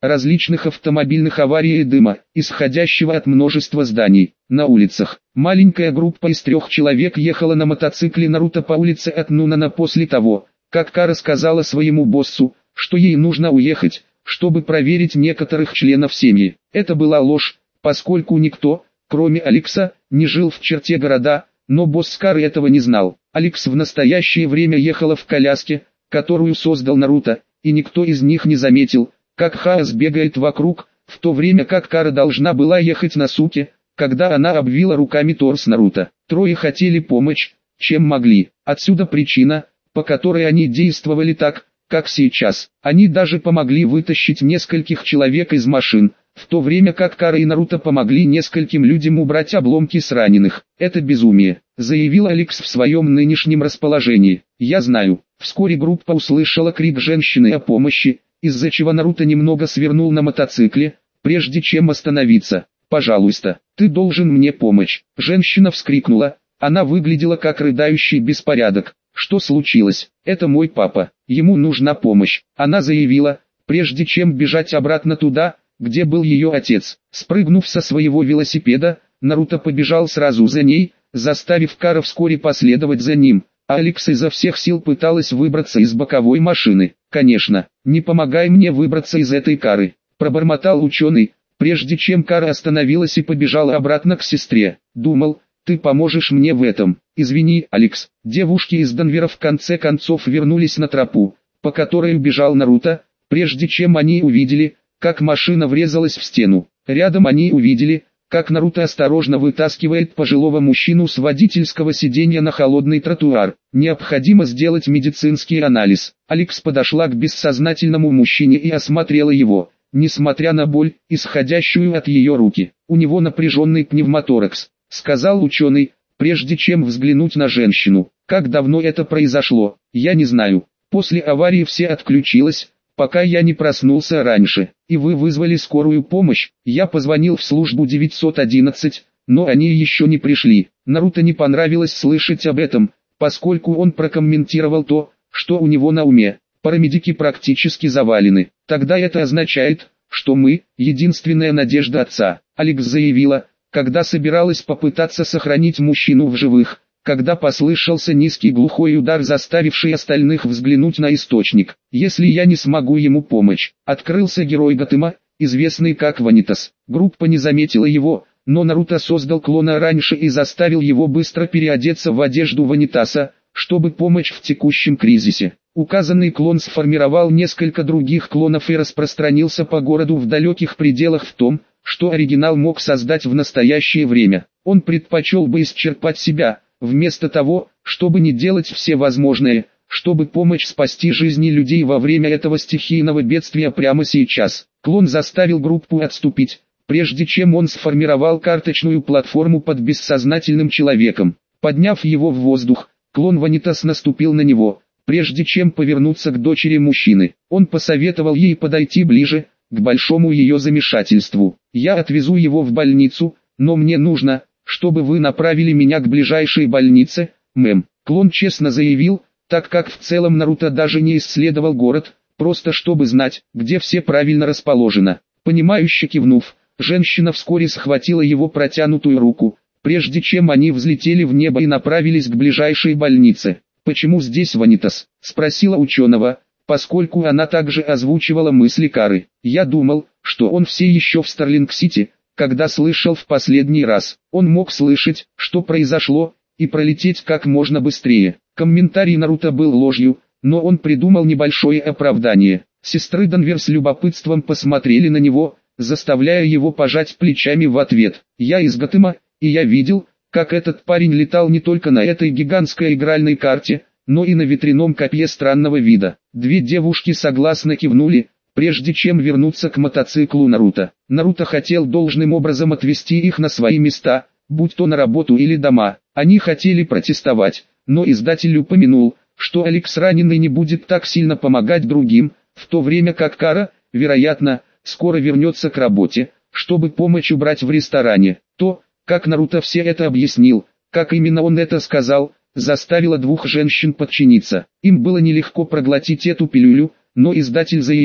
различных автомобильных аварий и дыма, исходящего от множества зданий. На улицах маленькая группа из трех человек ехала на мотоцикле Наруто по улице от Нунана после того, как Кара сказала своему боссу, что ей нужно уехать, чтобы проверить некоторых членов семьи. Это была ложь, поскольку никто, кроме Алекса, не жил в черте города, но босс Кары этого не знал. Алекс в настоящее время ехала в коляске, которую создал Наруто, и никто из них не заметил, как Хаос бегает вокруг, в то время как Кара должна была ехать на суке, когда она обвила руками торс Наруто. Трое хотели помочь, чем могли. Отсюда причина, по которой они действовали так, как сейчас. Они даже помогли вытащить нескольких человек из машин, в то время как Кара и Наруто помогли нескольким людям убрать обломки с раненых. «Это безумие», — заявил Алекс в своем нынешнем расположении. «Я знаю». Вскоре группа услышала крик женщины о помощи, из-за чего Наруто немного свернул на мотоцикле, прежде чем остановиться. «Пожалуйста, ты должен мне помочь». Женщина вскрикнула, она выглядела как рыдающий беспорядок. «Что случилось? Это мой папа, ему нужна помощь», она заявила, прежде чем бежать обратно туда, где был ее отец. Спрыгнув со своего велосипеда, Наруто побежал сразу за ней, заставив Кара вскоре последовать за ним, а Алекс изо всех сил пыталась выбраться из боковой машины. «Конечно, не помогай мне выбраться из этой Кары», пробормотал ученый, прежде чем Кара остановилась и побежала обратно к сестре. «Думал, ты поможешь мне в этом. Извини, Алекс». Девушки из Денвера в конце концов вернулись на тропу, по которой убежал Наруто, прежде чем они увидели, как машина врезалась в стену. Рядом они увидели, как Наруто осторожно вытаскивает пожилого мужчину с водительского сиденья на холодный тротуар. «Необходимо сделать медицинский анализ». Алекс подошла к бессознательному мужчине и осмотрела его, несмотря на боль, исходящую от ее руки. «У него напряженный пневмоторакс», — сказал ученый, прежде чем взглянуть на женщину. «Как давно это произошло, я не знаю. После аварии все отключилось, пока я не проснулся раньше, и вы вызвали скорую помощь. Я позвонил в службу девятьсот одиннадцать, но они еще не пришли». Наруто не понравилось слышать об этом, поскольку он прокомментировал то, что у него на уме. «Парамедики практически завалены. Тогда это означает, что мы – единственная надежда отца», Алекс заявила, когда собиралась попытаться сохранить мужчину в живых, когда послышался низкий глухой удар, заставивший остальных взглянуть на источник. «Если я не смогу ему помочь», открылся герой Готэма, известный как Ванитас. Группа не заметила его, но Наруто создал клона раньше и заставил его быстро переодеться в одежду Ванитаса, чтобы помочь в текущем кризисе. Указанный клон сформировал несколько других клонов и распространился по городу в далеких пределах в том, что оригинал мог создать в настоящее время. Он предпочел бы исчерпать себя, вместо того, чтобы не делать все возможное, чтобы помочь спасти жизни людей во время этого стихийного бедствия прямо сейчас. Клон заставил группу отступить, прежде чем он сформировал карточную платформу под бессознательным человеком. Подняв его в воздух, клон Ванитас наступил на него, прежде чем повернуться к дочери мужчины. Он посоветовал ей подойти ближе, к большому ее замешательству. «Я отвезу его в больницу, но мне нужно, чтобы вы направили меня к ближайшей больнице, мэм». Клон честно заявил, так как в целом Наруто даже не исследовал город, просто чтобы знать, где все правильно расположено. Понимающе кивнув, женщина вскоре схватила его протянутую руку, прежде чем они взлетели в небо и направились к ближайшей больнице. «Почему здесь Ванитас?» – спросила ученого, поскольку она также озвучивала мысли Кары. «Я думал, что он все еще в Старлинг-Сити, когда слышал в последний раз. Он мог слышать, что произошло, и пролететь как можно быстрее». Комментарий Наруто был ложью, но он придумал небольшое оправдание. Сестры Денвер с любопытством посмотрели на него, заставляя его пожать плечами в ответ. «Я из Готэма, и я видел, как этот парень летал не только на этой гигантской игральной карте, но и на ветряном копье странного вида». Две девушки согласно кивнули, прежде чем вернуться к мотоциклу Наруто. Наруто хотел должным образом отвезти их на свои места, будь то на работу или дома. Они хотели протестовать, но издатель упомянул, что Алекс раненый не будет так сильно помогать другим, в то время как Кара, вероятно, скоро вернется к работе, чтобы помочь убрать в ресторане. То, как Наруто все это объяснил, как именно он это сказал, заставило двух женщин подчиниться. Им было нелегко проглотить эту пилюлю, но издатель заявил,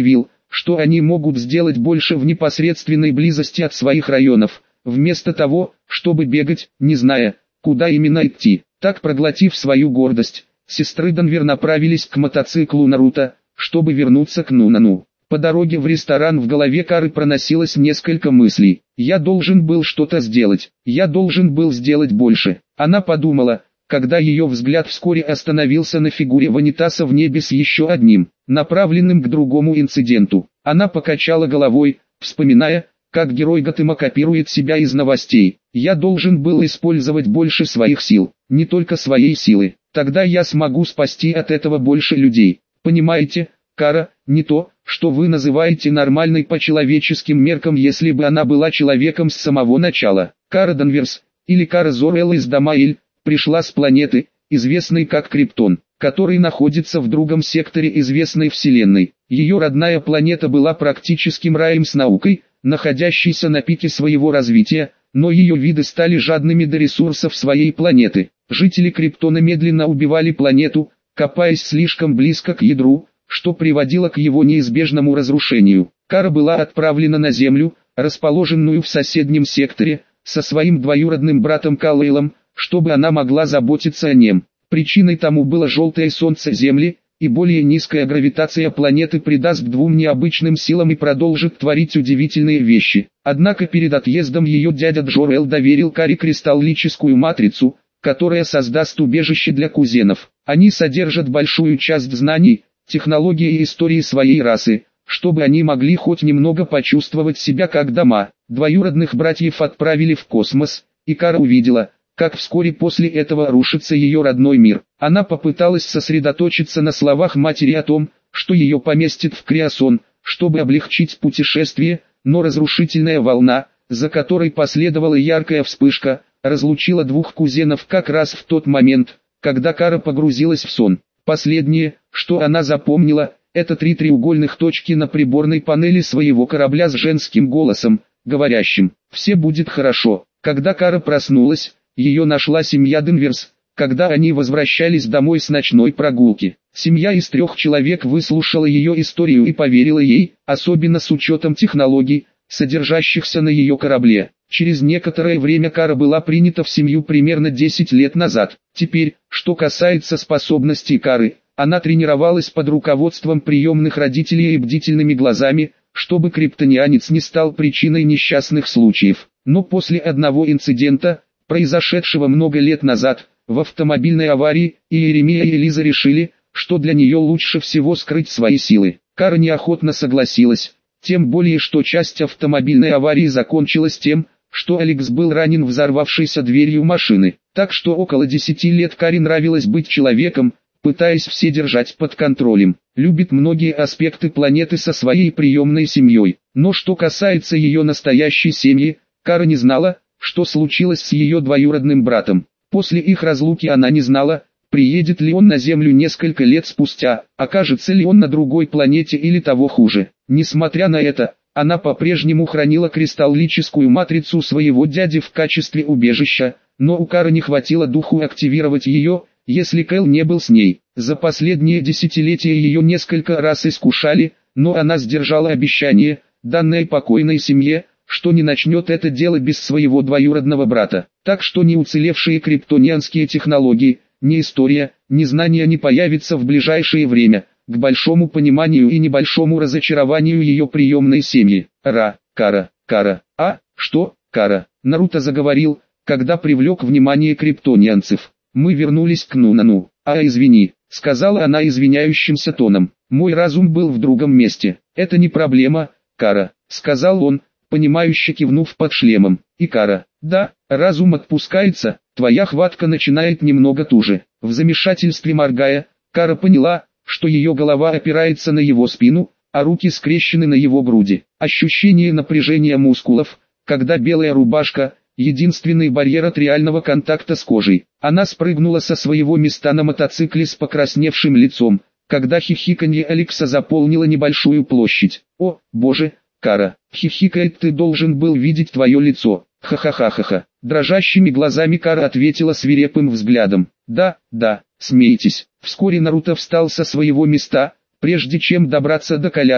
что они могут сделать больше в непосредственной близости от своих районов, вместо того, чтобы бегать, не зная, куда именно идти. Так, проглотив свою гордость, сестры Данвер направились к мотоциклу Наруто, чтобы вернуться к Нунану. По дороге в ресторан в голове Кары проносилось несколько мыслей. «Я должен был что-то сделать, я должен был сделать больше». Она подумала, когда ее взгляд вскоре остановился на фигуре Ванитаса в небе с еще одним, направленным к другому инциденту. Она покачала головой, вспоминая, как герой Готэма копирует себя из новостей. «Я должен был использовать больше своих сил, не только своей силы. Тогда я смогу спасти от этого больше людей. Понимаете, Кара, не то, что вы называете нормальной по человеческим меркам, если бы она была человеком с самого начала». Кара Данверс, или Кара Зор-Эл из Дамаэль, пришла с планеты, известной как Криптон, который находится в другом секторе известной Вселенной. Ее родная планета была практическим раем с наукой, находящейся на пике своего развития, но ее виды стали жадными до ресурсов своей планеты. Жители Криптона медленно убивали планету, копаясь слишком близко к ядру, что приводило к его неизбежному разрушению. Кара была отправлена на Землю, расположенную в соседнем секторе, со своим двоюродным братом Калейлом, чтобы она могла заботиться о нем. Причиной тому было желтое солнце Земли, и более низкая гравитация планеты придаст двум необычным силам и продолжит творить удивительные вещи. Однако перед отъездом ее дядя Джор-Эл доверил Каре кристаллическую матрицу, которая создаст убежище для кузенов. Они содержат большую часть знаний, технологии и истории своей расы, чтобы они могли хоть немного почувствовать себя как дома. Двоюродных братьев отправили в космос, и Кара увидела, как вскоре после этого рушится ее родной мир. Она попыталась сосредоточиться на словах матери о том, что ее поместит в Криосон, чтобы облегчить путешествие, но разрушительная волна, за которой последовала яркая вспышка, разлучила двух кузенов как раз в тот момент, когда Кара погрузилась в сон. Последнее, что она запомнила, это три треугольных точки на приборной панели своего корабля с женским голосом, говорящим «Все будет хорошо». Когда Кара проснулась, ее нашла семья Денверс, когда они возвращались домой с ночной прогулки. Семья из трех человек выслушала ее историю и поверила ей, особенно с учетом технологий, содержащихся на ее корабле. Через некоторое время Кара была принята в семью примерно десять лет назад. Теперь, что касается способностей Кары, она тренировалась под руководством приемных родителей и бдительными глазами, чтобы криптонианец не стал причиной несчастных случаев. Но после одного инцидента, произошедшего много лет назад, в автомобильной аварии, Иеремия и Элиза решили, что для нее лучше всего скрыть свои силы. Кара неохотно согласилась, тем более что часть автомобильной аварии закончилась тем, что Алекс был ранен взорвавшейся дверью машины. Так что около десяти лет Каре нравилось быть человеком, пытаясь все держать под контролем. Любит многие аспекты планеты со своей приемной семьей. Но что касается ее настоящей семьи, Кара не знала, что случилось с ее двоюродным братом. После их разлуки она не знала, приедет ли он на Землю несколько лет спустя, окажется ли он на другой планете или того хуже. Несмотря на это, она по-прежнему хранила кристаллическую матрицу своего дяди в качестве убежища, но у Кары не хватило духу активировать ее, если Кэл не был с ней. За последние десятилетия ее несколько раз искушали, но она сдержала обещание, данное покойной семье, что не начнет это дело без своего двоюродного брата. Так что ни уцелевшие криптонианские технологии, ни история, ни знания не появятся в ближайшее время, к большому пониманию и небольшому разочарованию ее приемной семьи. Ра, Кара, Кара, а, что, Кара? Наруто заговорил, когда привлек внимание криптонианцев. Мы вернулись к Нунану. А извини, сказала она извиняющимся тоном. Мой разум был в другом месте. Это не проблема, Кара, сказал он, понимающе кивнув под шлемом. И Кара, да, разум отпускается, твоя хватка начинает немного туже. В замешательстве моргая, Кара поняла, что ее голова опирается на его спину, а руки скрещены на его груди. Ощущение напряжения мускулов, когда белая рубашка, единственный барьер от реального контакта с кожей. Она спрыгнула со своего места на мотоцикле с покрасневшим лицом, когда хихиканье Алекса заполнило небольшую площадь. О, боже, Кара, хихикает, ты должен был видеть твое лицо. Ха-ха-ха-ха-ха. Дрожащими глазами Кара ответила свирепым взглядом. Да, да, смейтесь. Вскоре Наруто встал со своего места, прежде чем добраться до коляски,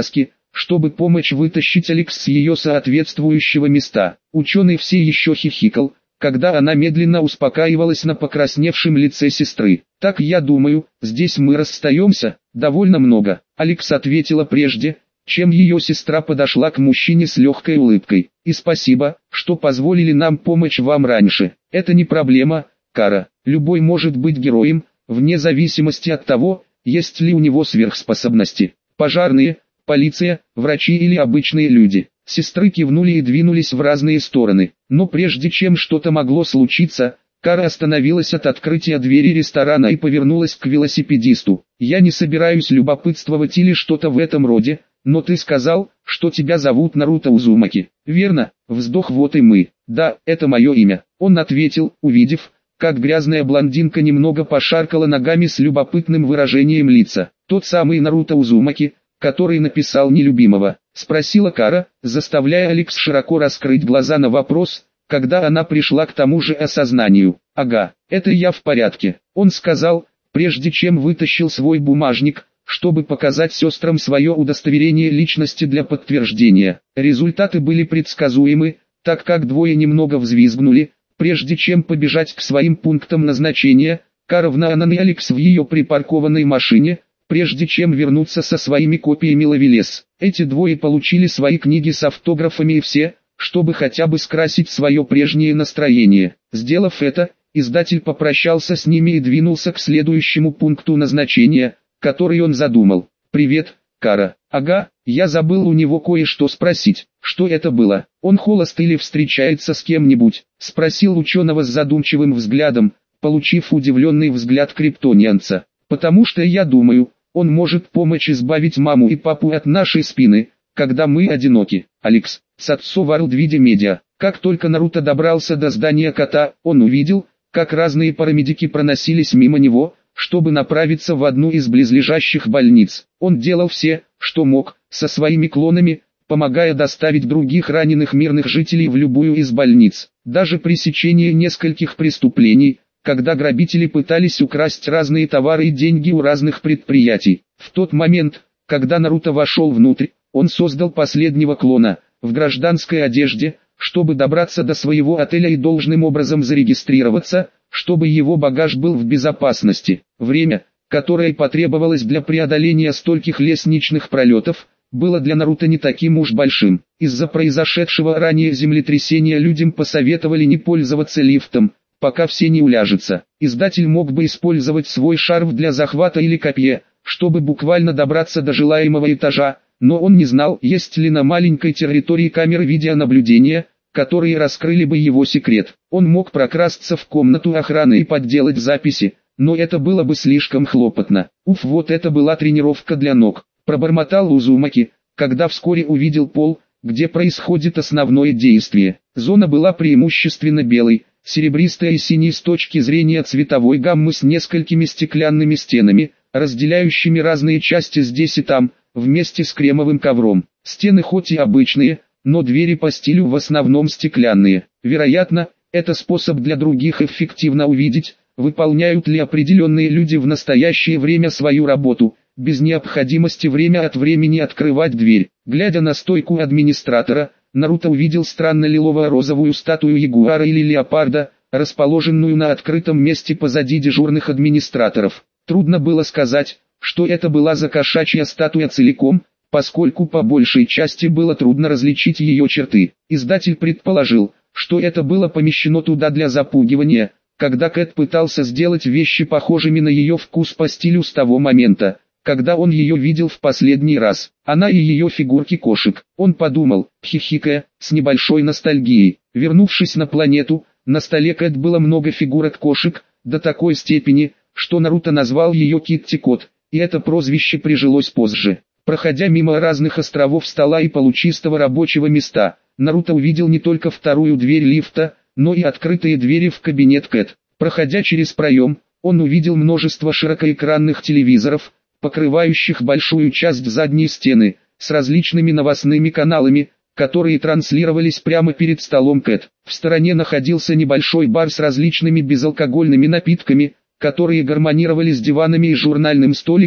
чтобы помочь вытащить Алекс с ее соответствующего места. Ученый все еще хихикал, когда она медленно успокаивалась на покрасневшем лице сестры. «Так я думаю, здесь мы расстаемся, довольно много», Алекс ответила прежде, чем ее сестра подошла к мужчине с легкой улыбкой. «И спасибо, что позволили нам помочь вам раньше. Это не проблема, Кара. Любой может быть героем, вне зависимости от того, есть ли у него сверхспособности. Пожарные, полиция, врачи или обычные люди». Сестры кивнули и двинулись в разные стороны. Но прежде чем что-то могло случиться, Кара остановилась от открытия двери ресторана и повернулась к велосипедисту. «Я не собираюсь любопытствовать или что-то в этом роде, но ты сказал, что тебя зовут Наруто Узумаки, верно?» Вздох. «Вот и мы. Да, это мое имя». Он ответил, увидев, как грязная блондинка немного пошаркала ногами с любопытным выражением лица. «Тот самый Наруто Узумаки, который написал «Нелюбимого», — спросила Кара, заставляя Алекс широко раскрыть глаза на вопрос, когда она пришла к тому же осознанию. «Ага, это я в порядке», — он сказал, прежде чем вытащил свой бумажник, чтобы показать сестрам свое удостоверение личности для подтверждения. Результаты были предсказуемы, так как двое немного взвизгнули, прежде чем побежать к своим пунктам назначения. Кара в Анан и Алекс в ее припаркованной машине, прежде чем вернуться со своими копиями Лавелес. Эти двое получили свои книги с автографами и все, чтобы хотя бы скрасить свое прежнее настроение. Сделав это, издатель попрощался с ними и двинулся к следующему пункту назначения, который он задумал. «Привет, Кара». «Ага, я забыл у него кое-что спросить. Что это было? Он холост или встречается с кем-нибудь?» — спросил ученого с задумчивым взглядом, получив удивленный взгляд криптонианца. «Потому что я думаю, он может помочь избавить маму и папу от нашей спины, когда мы одиноки». Алекс, Сатсо Ворлд Медиа. Как только Наруто добрался до здания кота, он увидел, как разные парамедики проносились мимо него, чтобы направиться в одну из близлежащих больниц. Он делал все, что мог, со своими клонами, помогая доставить других раненых мирных жителей в любую из больниц. Даже пресечение нескольких преступлений, когда грабители пытались украсть разные товары и деньги у разных предприятий. В тот момент, когда Наруто вошел внутрь, он создал последнего клона, в гражданской одежде, чтобы добраться до своего отеля и должным образом зарегистрироваться, чтобы его багаж был в безопасности. Время, которое потребовалось для преодоления стольких лестничных пролетов, было для Наруто не таким уж большим. Из-за произошедшего ранее землетрясения людям посоветовали не пользоваться лифтом, пока все не уляжутся. Издатель мог бы использовать свой шарф для захвата или копье, чтобы буквально добраться до желаемого этажа, но он не знал, есть ли на маленькой территории камеры видеонаблюдения, которые раскрыли бы его секрет. Он мог прокрасться в комнату охраны и подделать записи, но это было бы слишком хлопотно. Уф, вот это была тренировка для ног, пробормотал Узумаки, когда вскоре увидел пол, где происходит основное действие. Зона была преимущественно белой, серебристой и синей с точки зрения цветовой гаммы с несколькими стеклянными стенами, разделяющими разные части здесь и там, вместе с кремовым ковром. Стены хоть и обычные, но двери по стилю в основном стеклянные. Вероятно, это способ для других эффективно увидеть, выполняют ли определенные люди в настоящее время свою работу, без необходимости время от времени открывать дверь. Глядя на стойку администратора, Наруто увидел странно лилово-розовую статую ягуара или леопарда, расположенную на открытом месте позади дежурных администраторов. Трудно было сказать, что это была за кошачья статуя целиком, поскольку по большей части было трудно различить ее черты. Издатель предположил, что это было помещено туда для запугивания, когда Кэт пытался сделать вещи похожими на ее вкус по стилю с того момента, когда он ее видел в последний раз. Она и ее фигурки кошек. Он подумал, хихикая, с небольшой ностальгией. Вернувшись на планету, на столе Кэт было много фигурок кошек, до такой степени, что Наруто назвал ее Китти-кот, и это прозвище прижилось позже. Проходя мимо разных островов стола и получистого рабочего места, Наруто увидел не только вторую дверь лифта, но и открытые двери в кабинет Кэт. Проходя через проем, он увидел множество широкоэкранных телевизоров, покрывающих большую часть задней стены, с различными новостными каналами, которые транслировались прямо перед столом Кэт. В стороне находился небольшой бар с различными безалкогольными напитками, которые гармонировали с диванами и журнальным столиком,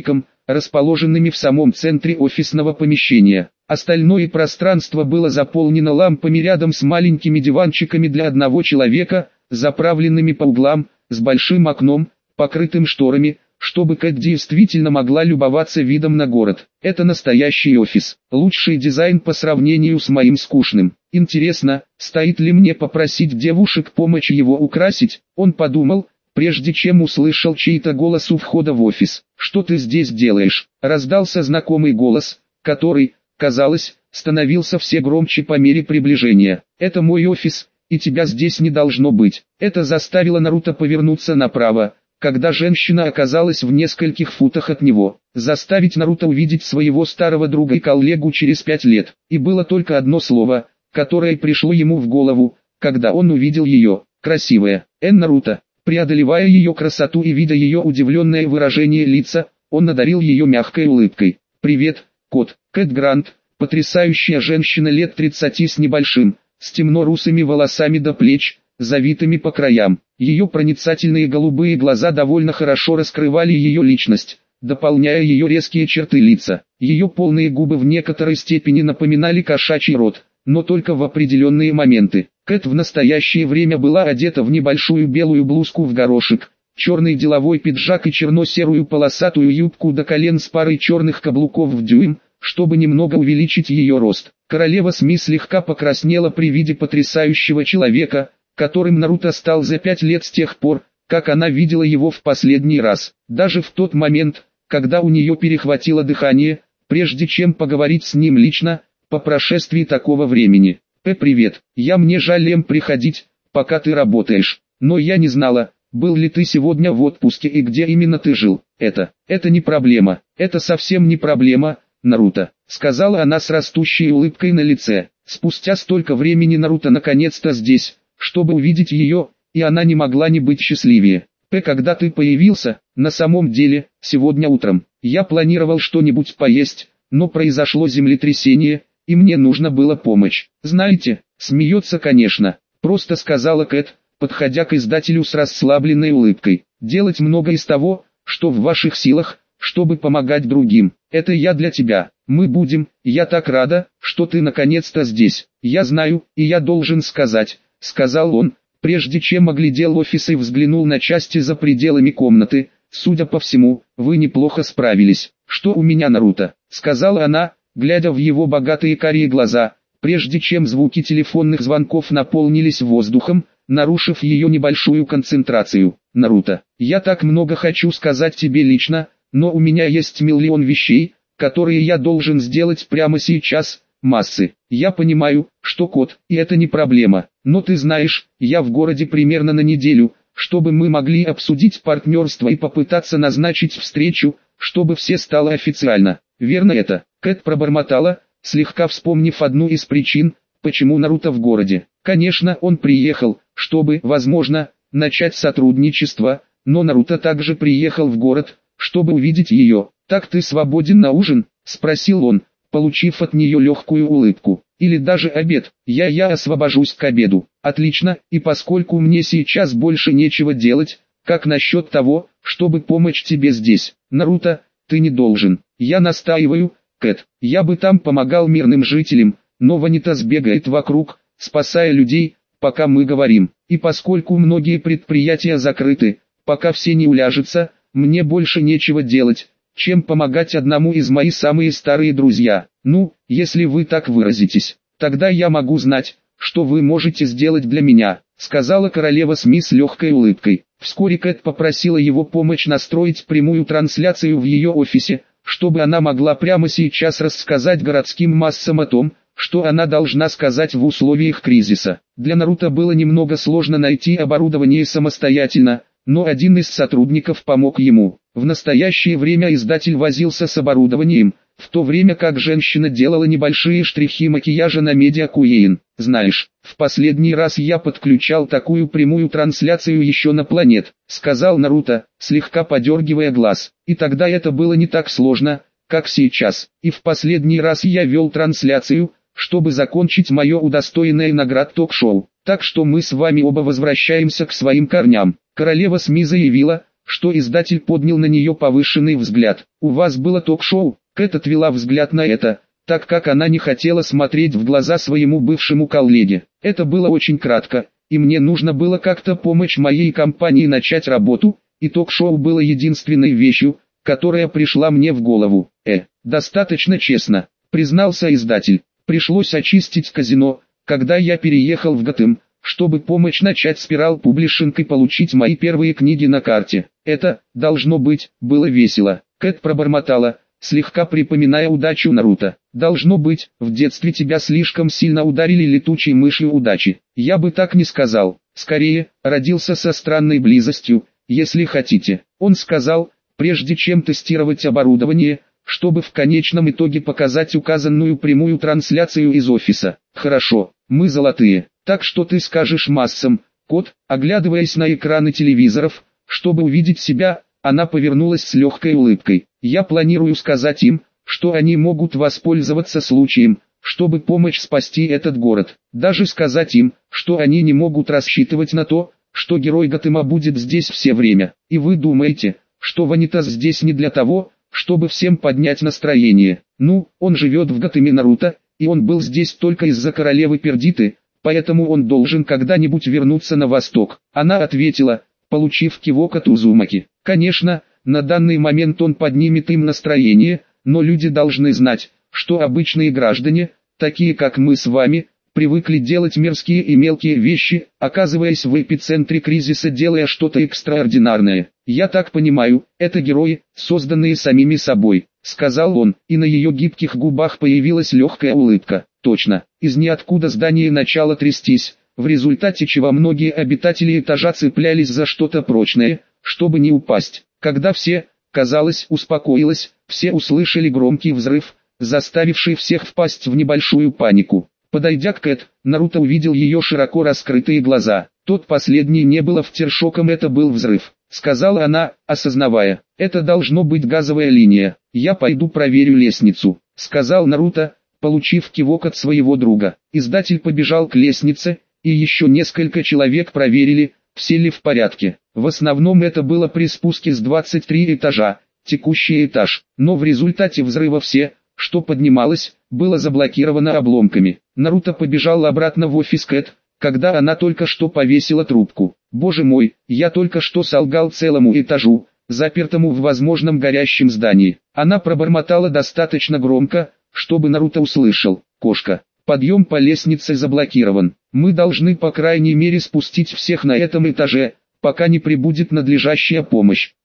расположенными в самом центре офисного помещения. Остальное пространство было заполнено лампами рядом с маленькими диванчиками для одного человека, заправленными по углам, с большим окном, покрытым шторами, чтобы Кэт действительно могла любоваться видом на город. Это настоящий офис. Лучший дизайн по сравнению с моим скучным. Интересно, стоит ли мне попросить девушек помочь его украсить? Он подумал, прежде чем услышал чей-то голос у входа в офис. «Что ты здесь делаешь?» Раздался знакомый голос, который, казалось, становился все громче по мере приближения. «Это мой офис, и тебя здесь не должно быть». Это заставило Наруто повернуться направо, когда женщина оказалась в нескольких футах от него. Заставить Наруто увидеть своего старого друга и коллегу через пять лет. И было только одно слово, которое пришло ему в голову, когда он увидел ее. Красивая. Эн Наруто. Преодолевая ее красоту и видя ее удивленное выражение лица, он одарил ее мягкой улыбкой. «Привет, кот». Кэт Грант, потрясающая женщина лет тридцати с небольшим, с темно-русыми волосами до плеч, завитыми по краям. Ее проницательные голубые глаза довольно хорошо раскрывали ее личность, дополняя ее резкие черты лица. Ее полные губы в некоторой степени напоминали кошачий рот, но только в определенные моменты. Кэт в настоящее время была одета в небольшую белую блузку в горошек, черный деловой пиджак и черно-серую полосатую юбку до колен с парой черных каблуков в дюйм, чтобы немного увеличить ее рост. Королева Сми слегка покраснела при виде потрясающего человека, которым Наруто стал за пять лет с тех пор, как она видела его в последний раз. Даже в тот момент, когда у нее перехватило дыхание, прежде чем поговорить с ним лично, по прошествии такого времени. «Э, привет, я мне жаль Лем приходить, пока ты работаешь, но я не знала, был ли ты сегодня в отпуске и где именно ты жил. Это, это не проблема, это совсем не проблема, Наруто», сказала она с растущей улыбкой на лице. Спустя столько времени Наруто наконец-то здесь, чтобы увидеть ее, и она не могла не быть счастливее. «П, когда ты появился, на самом деле, сегодня утром, я планировал что-нибудь поесть, но произошло землетрясение, и мне нужно было помощь. Знаете, смеется, конечно, просто сказала Кэт, подходя к издателю с расслабленной улыбкой. Делать много из того, что в ваших силах, чтобы помогать другим. Это я для тебя. Мы будем, я так рада, что ты наконец-то здесь. Я знаю, и я должен сказать, сказал он, прежде чем оглядел офис и взглянул на части за пределами комнаты. Судя по всему, вы неплохо справились. Что у меня, Наруто, сказала она, глядя в его богатые карие глаза, прежде чем звуки телефонных звонков наполнились воздухом, нарушив ее небольшую концентрацию. «Наруто, я так много хочу сказать тебе лично, но у меня есть миллион вещей, которые я должен сделать прямо сейчас, массы. Я понимаю, что кот, и это не проблема, но ты знаешь, я в городе примерно на неделю, чтобы мы могли обсудить партнерство и попытаться назначить встречу, чтобы все стало официально. Верно это?» Кэт пробормотала, слегка вспомнив одну из причин, почему Наруто в городе. Конечно, он приехал, чтобы, возможно, начать сотрудничество, но Наруто также приехал в город, чтобы увидеть ее. «Так ты свободен на ужин?» – спросил он, получив от нее легкую улыбку. «Или даже обед? Я я освобожусь к обеду». «Отлично, и поскольку мне сейчас больше нечего делать, как насчет того, чтобы помочь тебе здесь? Наруто, ты не должен. Я настаиваю, Кэт, я бы там помогал мирным жителям, но Ванитас бегает вокруг, спасая людей, пока мы говорим. И поскольку многие предприятия закрыты, пока все не уляжутся, мне больше нечего делать, чем помогать одному из моих самые старые друзья. Ну, если вы так выразитесь, тогда я могу знать, что вы можете сделать для меня», сказала королева Сми с легкой улыбкой. Вскоре Кэт попросила его помочь настроить прямую трансляцию в ее офисе, чтобы она могла прямо сейчас рассказать городским массам о том, что она должна сказать в условиях кризиса. Для Наруто было немного сложно найти оборудование самостоятельно, но один из сотрудников помог ему. В настоящее время издатель возился с оборудованием, в то время как женщина делала небольшие штрихи макияжа на Media Queen. «Знаешь, в последний раз я подключал такую прямую трансляцию еще на планет», сказал Наруто, слегка подергивая глаз. «И тогда это было не так сложно, как сейчас. И в последний раз я вел трансляцию, чтобы закончить мое удостоенное наград ток-шоу. Так что мы с вами оба возвращаемся к своим корням». Королева Сми заявила, что издатель поднял на нее повышенный взгляд. «У вас было ток-шоу?» Кэт отвела взгляд на это, так как она не хотела смотреть в глаза своему бывшему коллеге. «Это было очень кратко, и мне нужно было как-то помочь моей компании начать работу, и ток-шоу было единственной вещью, которая пришла мне в голову». «Э, достаточно честно», признался издатель. «Пришлось очистить казино, когда я переехал в Готэм, чтобы помочь начать Спирал Публишинг и получить мои первые книги на карте. Это, должно быть, было весело». Кэт пробормотала, слегка припоминая удачу Наруто. «Должно быть, в детстве тебя слишком сильно ударили летучей мышью удачи». «Я бы так не сказал. Скорее, родился со странной близостью, если хотите». Он сказал, прежде чем тестировать оборудование, чтобы в конечном итоге показать указанную прямую трансляцию из офиса. «Хорошо, мы золотые. Так что ты скажешь массам?» Кот, оглядываясь на экраны телевизоров, чтобы увидеть себя, она повернулась с легкой улыбкой. «Я планирую сказать им, что они могут воспользоваться случаем, чтобы помочь спасти этот город. Даже сказать им, что они не могут рассчитывать на то, что герой Готэма будет здесь все время. И вы думаете, что Ванитас здесь не для того, чтобы всем поднять настроение? Ну, он живет в Готэме Наруто, и он был здесь только из-за королевы Пердиты, поэтому он должен когда-нибудь вернуться на восток». Она ответила, получив кивок от Узумаки. «Конечно, на данный момент он поднимет им настроение, но люди должны знать, что обычные граждане, такие как мы с вами, привыкли делать мерзкие и мелкие вещи, оказываясь в эпицентре кризиса, делая что-то экстраординарное. Я так понимаю, это герои, созданные самими собой», — сказал он, и на ее гибких губах появилась легкая улыбка. «Точно, из ниоткуда здание начало трястись, в результате чего многие обитатели этажа цеплялись за что-то прочное, чтобы не упасть. Когда все, казалось, успокоилось, все услышали громкий взрыв, заставивший всех впасть в небольшую панику. Подойдя к Кэт, Наруто увидел ее широко раскрытые глаза. Тот последний не был афтершоком, это был взрыв», — сказала она, осознавая. «Это должно быть газовая линия. Я пойду проверю лестницу», — сказал Наруто, получив кивок от своего друга. Издатель побежал к лестнице, и еще несколько человек проверили, все ли в порядке. В основном это было при спуске с двадцати трёх этажа, текущий этаж, но в результате взрыва все, что поднималось, было заблокировано обломками. Наруто побежал обратно в офис Кэт, когда она только что повесила трубку. «Боже мой, я только что солгал целому этажу, запертому в возможном горящем здании». Она пробормотала достаточно громко, чтобы Наруто услышал. «Кошка, подъем по лестнице заблокирован. Мы должны по крайней мере спустить всех на этом этаже, пока не прибудет надлежащая помощь».